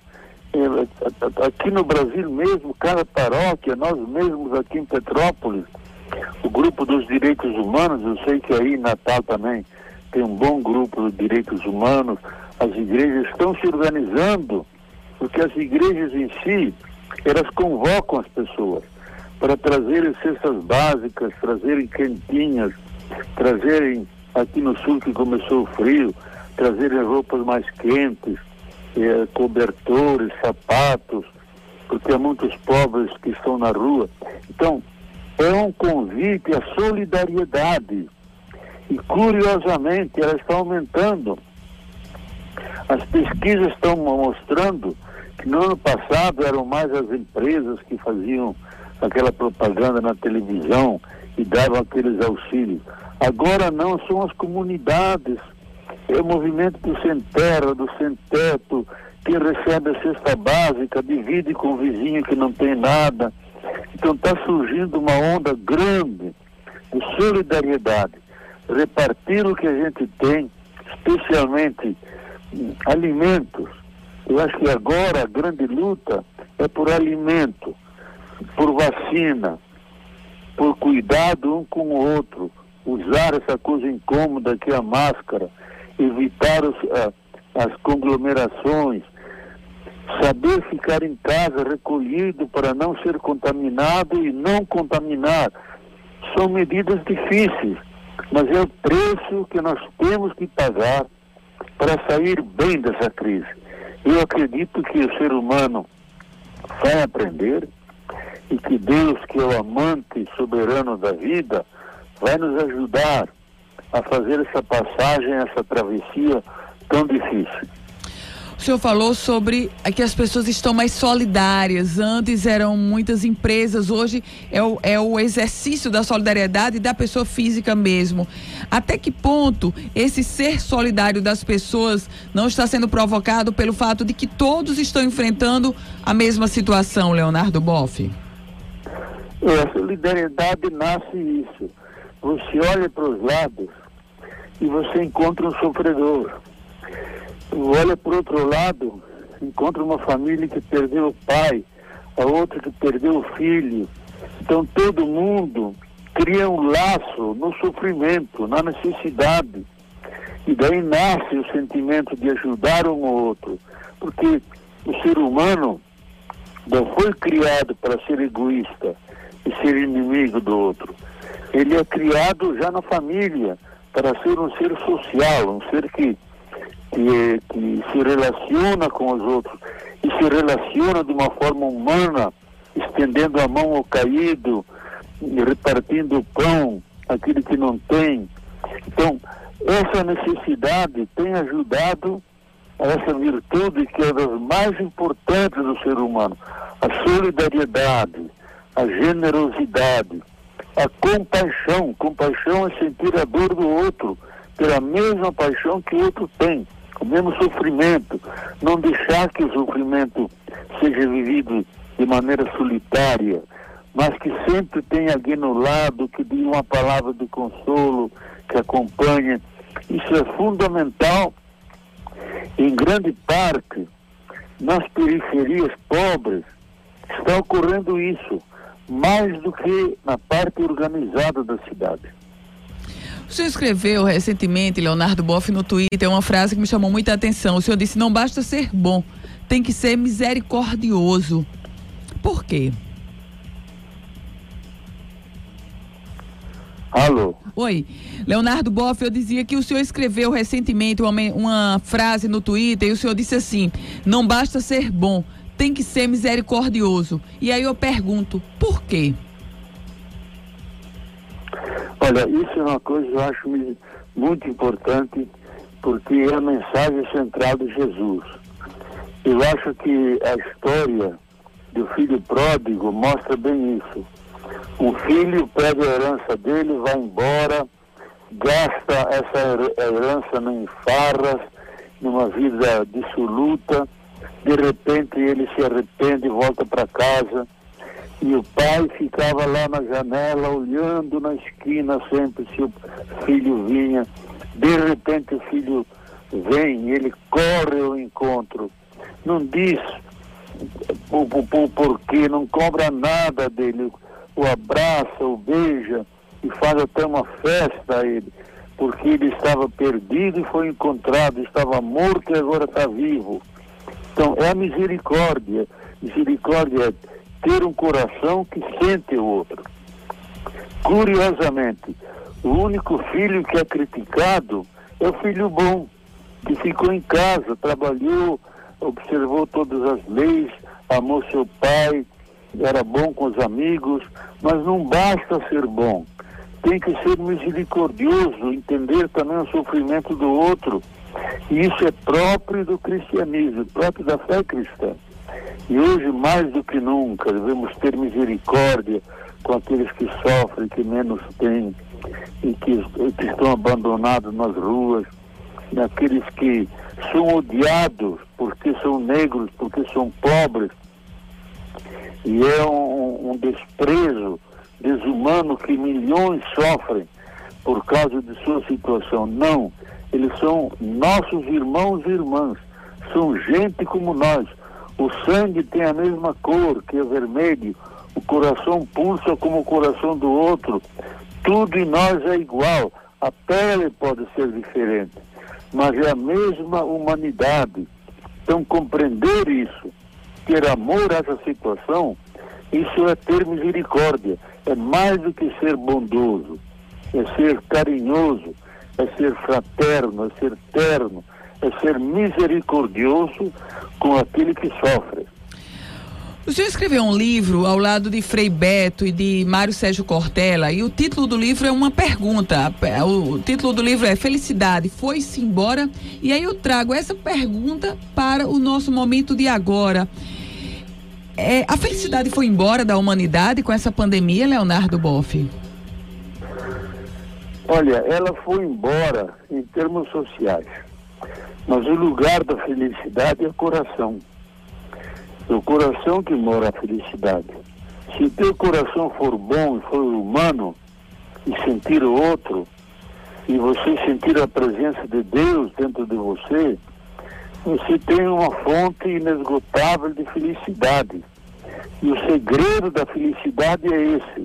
Aqui no Brasil mesmo, cada paróquia, nós mesmos aqui em Petrópolis, o grupo dos direitos humanos, eu sei que aí em Natal também tem um bom grupo de direitos humanos, as igrejas estão se organizando, porque as igrejas em si, elas convocam as pessoas para trazerem cestas básicas, trazerem quentinhas, trazerem, aqui no sul que começou o frio, trazerem roupas mais quentes, eh, cobertores, sapatos, porque há muitos pobres que estão na rua. Então, é um convite à solidariedade. E, curiosamente, ela está aumentando. As pesquisas estão mostrando que no ano passado eram mais as empresas que faziam aquela propaganda na televisão e davam aqueles auxílios. Agora não, são as comunidades. É o movimento do sem terra, do sem teto, quem recebe a cesta básica, divide com o vizinho que não tem nada. Então está surgindo uma onda grande de solidariedade. Repartir o que a gente tem, especialmente hum, alimentos. Eu acho que agora a grande luta é por alimento, por vacina, por cuidado um com o outro, usar essa coisa incômoda que é a máscara, evitar os, a, as conglomerações, saber ficar em casa recolhido para não ser contaminado e não contaminar. São medidas difíceis, mas é o preço que nós temos que pagar para sair bem dessa crise. Eu acredito que o ser humano vai aprender e que Deus, que é o amante soberano da vida, vai nos ajudar a fazer essa passagem, essa travessia tão difícil. O senhor falou sobre que as pessoas estão mais solidárias. Antes eram muitas empresas, hoje é o, é o exercício da solidariedade da pessoa física mesmo. Até que ponto esse ser solidário das pessoas não está sendo provocado pelo fato de que todos estão enfrentando a mesma situação, Leonardo Boff? É, a solidariedade nasce isso. Você olha para os lados e você encontra um sofredor. Olha por outro lado, encontra uma família que perdeu o pai, a outra que perdeu o filho. Então todo mundo cria um laço no sofrimento, na necessidade. E daí nasce o sentimento de ajudar um ao outro. Porque o ser humano não foi criado para ser egoísta e ser inimigo do outro. Ele é criado já na família para ser um ser social, um ser que Que, que se relaciona com os outros e se relaciona de uma forma humana, estendendo a mão ao caído, repartindo o pão àquele que não tem. Então, essa necessidade tem ajudado a essa virtude que é das mais importantes do ser humano, a solidariedade, a generosidade, a compaixão. Compaixão é sentir a dor do outro pela mesma paixão que o outro tem, o mesmo sofrimento, não deixar que o sofrimento seja vivido de maneira solitária, mas que sempre tenha alguém no lado que dê uma palavra de consolo, que acompanhe. Isso é fundamental. Em grande parte, nas periferias pobres, está ocorrendo isso, mais do que na parte organizada da cidade. O senhor escreveu recentemente, Leonardo Boff, no Twitter, uma frase que me chamou muita atenção. O senhor disse: não basta ser bom, tem que ser misericordioso. Por quê? Alô? Oi. Leonardo Boff, eu dizia que o senhor escreveu recentemente uma, uma frase no Twitter e o senhor disse assim: não basta ser bom, tem que ser misericordioso. E aí eu pergunto, por quê? Olha, isso é uma coisa que eu acho muito importante, porque é a mensagem central de Jesus. Eu acho que a história do filho pródigo mostra bem isso. Um filho pega a herança dele, vai embora, gasta essa herança em farras, numa vida dissoluta, de repente ele se arrepende e volta para casa, e o pai ficava lá na janela, olhando na esquina sempre se o filho vinha. De repente o filho vem, ele corre ao encontro, não diz o, o, o porquê, não cobra nada dele, o abraça, o beija e faz até uma festa a ele, porque ele estava perdido e foi encontrado, estava morto e agora está vivo. Então é a misericórdia. Misericórdia é ter um coração que sente o outro. Curiosamente, o único filho que é criticado é o filho bom, que ficou em casa, trabalhou, observou todas as leis, amou seu pai, era bom com os amigos, mas não basta ser bom. Tem que ser misericordioso, entender também o sofrimento do outro. E isso é próprio do cristianismo, próprio da fé cristã. E hoje, mais do que nunca, devemos ter misericórdia com aqueles que sofrem, que menos têm, e que, que estão abandonados nas ruas, daqueles que são odiados porque são negros, porque são pobres. E é um, um desprezo desumano que milhões sofrem por causa de sua situação. Não, eles são nossos irmãos e irmãs, são gente como nós. O sangue tem a mesma cor, que é vermelho, o coração pulsa como o coração do outro, tudo em nós é igual, a pele pode ser diferente, mas é a mesma humanidade. Então compreender isso, ter amor a essa situação, isso é ter misericórdia, é mais do que ser bondoso, é ser carinhoso, é ser fraterno, é ser terno, é ser misericordioso com aquele que sofre. O senhor escreveu um livro ao lado de Frei Beto e de Mário Sérgio Cortella, e o título do livro é uma pergunta. O título do livro é Felicidade Foi-se Embora? E aí eu trago essa pergunta para o nosso momento de agora. É, a felicidade foi embora da humanidade com essa pandemia, Leonardo Boff? Olha, ela foi embora em termos sociais, mas o lugar da felicidade é o coração. É o coração que mora a felicidade. Se o teu coração for bom e for humano, e sentir o outro, e você sentir a presença de Deus dentro de você, você tem uma fonte inesgotável de felicidade. E o segredo da felicidade é esse: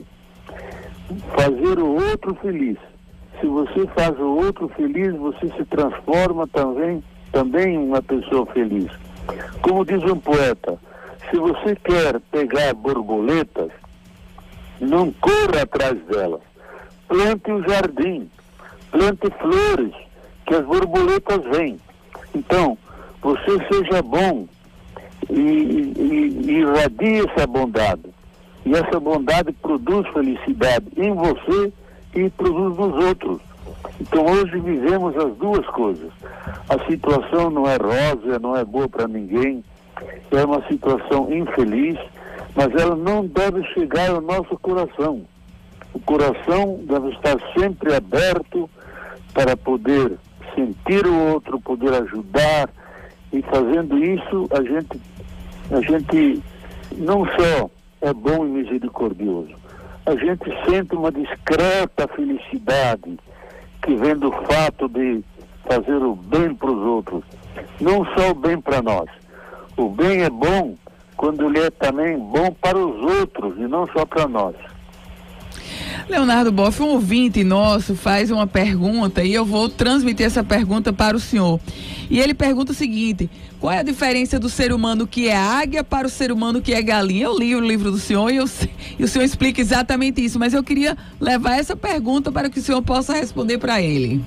fazer o outro feliz. Se você faz o outro feliz, você se transforma também, também em uma pessoa feliz. Como diz um poeta, se você quer pegar borboletas, não corra atrás delas. Plante um jardim, plante flores, que as borboletas vêm. Então, você seja bom e, e, e irradie essa bondade. E essa bondade produz felicidade em você e produz nos outros. Então hoje vivemos as duas coisas. A situação não é rosa, não é boa para ninguém, é uma situação infeliz, mas ela não deve chegar ao nosso coração. O coração deve estar sempre aberto para poder sentir o outro, poder ajudar, e fazendo isso a gente, a gente não só é bom e misericordioso, a gente sente uma discreta felicidade que vem do fato de fazer o bem para os outros, não só o bem para nós. O bem é bom quando ele é também bom para os outros e não só para nós. Leonardo Boff, um ouvinte nosso faz uma pergunta e eu vou transmitir essa pergunta para o senhor. E ele pergunta o seguinte: qual é a diferença do ser humano que é águia para o ser humano que é galinha? Eu li o livro do senhor e, eu, e o senhor explica exatamente isso, mas eu queria levar essa pergunta para que o senhor possa responder para ele.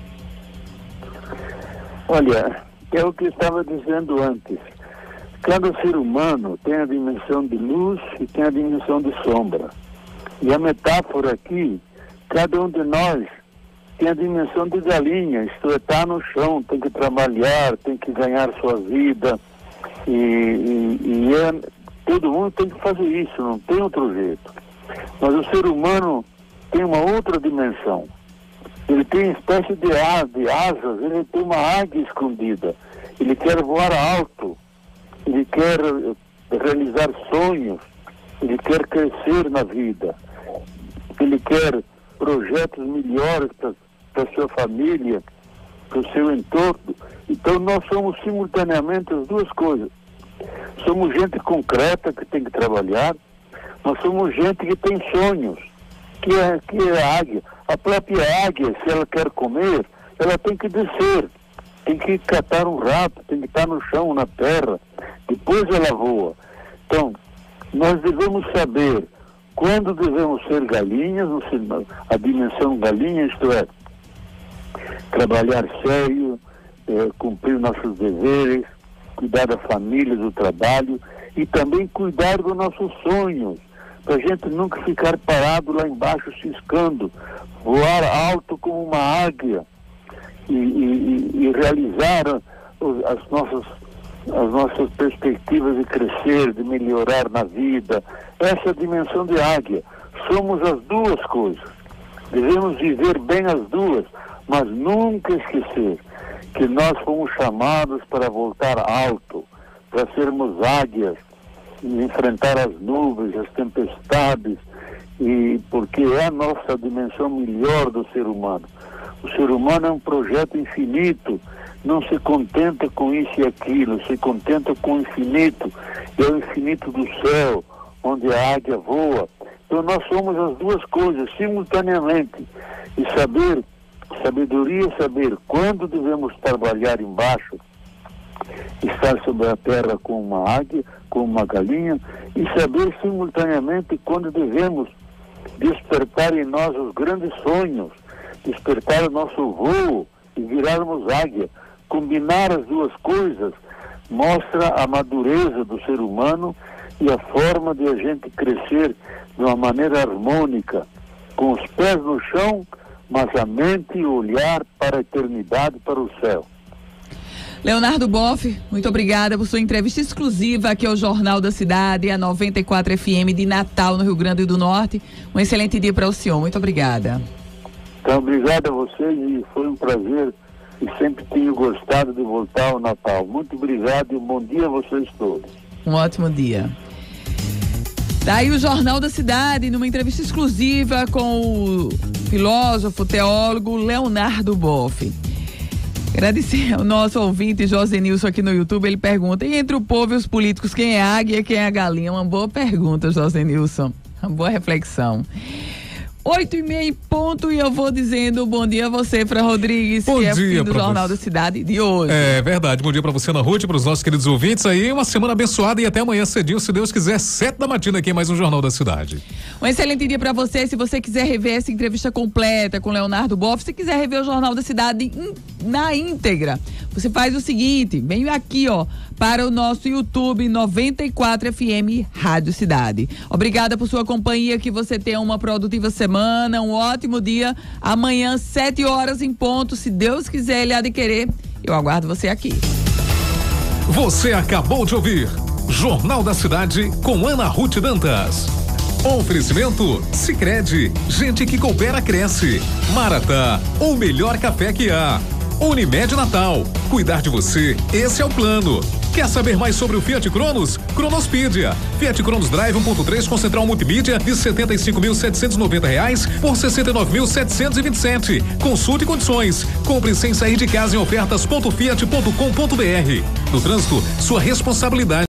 Olha, é o que eu estava dizendo antes. Cada ser humano tem a dimensão de luz e tem a dimensão de sombra. E a metáfora aqui, cada um de nós tem a dimensão de galinha, isto é, está no chão, tem que trabalhar, tem que ganhar sua vida, e, e, e é, todo mundo tem que fazer isso, não tem outro jeito. Mas o ser humano tem uma outra dimensão. Ele tem espécie de, a, de asas, ele tem uma águia escondida. Ele quer voar alto, ele quer realizar sonhos, ele quer crescer na vida, ele quer projetos melhores para a sua família, para o seu entorno. Então nós somos simultaneamente as duas coisas. Somos gente concreta que tem que trabalhar, nós somos gente que tem sonhos, que é, que é a águia. A própria águia, se ela quer comer, ela tem que descer, tem que catar um rato, tem que estar no chão, na terra, depois ela voa. Então, nós devemos saber quando devemos ser galinhas, a dimensão galinha, isto é, trabalhar sério, é, cumprir nossos deveres, cuidar da família, do trabalho e também cuidar dos nossos sonhos, para a gente nunca ficar parado lá embaixo ciscando, voar alto como uma águia e, e, e realizar as nossas, as nossas perspectivas de crescer, de melhorar na vida. Essa é a dimensão de águia. Somos as duas coisas. Devemos viver bem as duas, mas nunca esquecer que nós fomos chamados para voltar alto, para sermos águias, e enfrentar as nuvens, as tempestades, e porque é a nossa dimensão melhor do ser humano. O ser humano é um projeto infinito, não se contenta com isso e aquilo, se contenta com o infinito, e é o infinito do céu, onde a águia voa. Então nós somos as duas coisas simultaneamente, e saber, sabedoria é saber quando devemos trabalhar embaixo, estar sobre a terra com uma águia, com uma galinha, e saber simultaneamente quando devemos despertar em nós os grandes sonhos, despertar o nosso voo e virarmos águia. Combinar as duas coisas mostra a madureza do ser humano e a forma de a gente crescer de uma maneira harmônica, com os pés no chão, mas a mente e o olhar para a eternidade, para o céu. Leonardo Boff, muito obrigada por sua entrevista exclusiva aqui ao Jornal da Cidade, a noventa e quatro F M de Natal, no Rio Grande do Norte. Um excelente dia para o senhor. Muito obrigada. Então, obrigado a vocês e foi um prazer e sempre tenho gostado de voltar ao Natal. Muito obrigado e um bom dia a vocês todos. Um ótimo dia. Daí o Jornal da Cidade, numa entrevista exclusiva com o filósofo, teólogo Leonardo Boff. Agradecer ao nosso ouvinte José Nilson aqui no YouTube. Ele pergunta: e entre o povo e os políticos, quem é a águia e quem é a galinha? Uma boa pergunta, José Nilson. Uma boa reflexão. Oito e meia em ponto, e eu vou dizendo bom dia a você, Fran Rodrigues, bom que é dia o fim do Jornal você. da Cidade de hoje. É verdade, bom dia pra você, Ana Ruth, pros nossos queridos ouvintes aí, uma semana abençoada e até amanhã cedinho, se Deus quiser, sete da matina aqui, mais um Jornal da Cidade. Um excelente dia pra você. Se você quiser rever essa entrevista completa com Leonardo Boff, se quiser rever o Jornal da Cidade in, na íntegra, você faz o seguinte: vem aqui, ó, para o nosso YouTube noventa e quatro F M Rádio Cidade. Obrigada por sua companhia, que você tenha uma produtiva semana, um ótimo dia. Amanhã, sete horas em ponto, se Deus quiser, Ele há de querer, eu aguardo você aqui. Você acabou de ouvir Jornal da Cidade com Ana Ruth Dantas. Oferecimento Sicredi, gente que coopera cresce. Maratá, o melhor café que há. Unimed Natal, cuidar de você, esse é o plano. Quer saber mais sobre o Fiat Cronos? Cronospedia. Fiat Cronos Drive um ponto três com central multimídia de setenta e cinco mil setecentos e noventa reais por sessenta e nove mil setecentos e vinte e sete. Consulte condições. Compre sem sair de casa em ofertas ponto fiat ponto com ponto br. No trânsito, sua responsabilidade.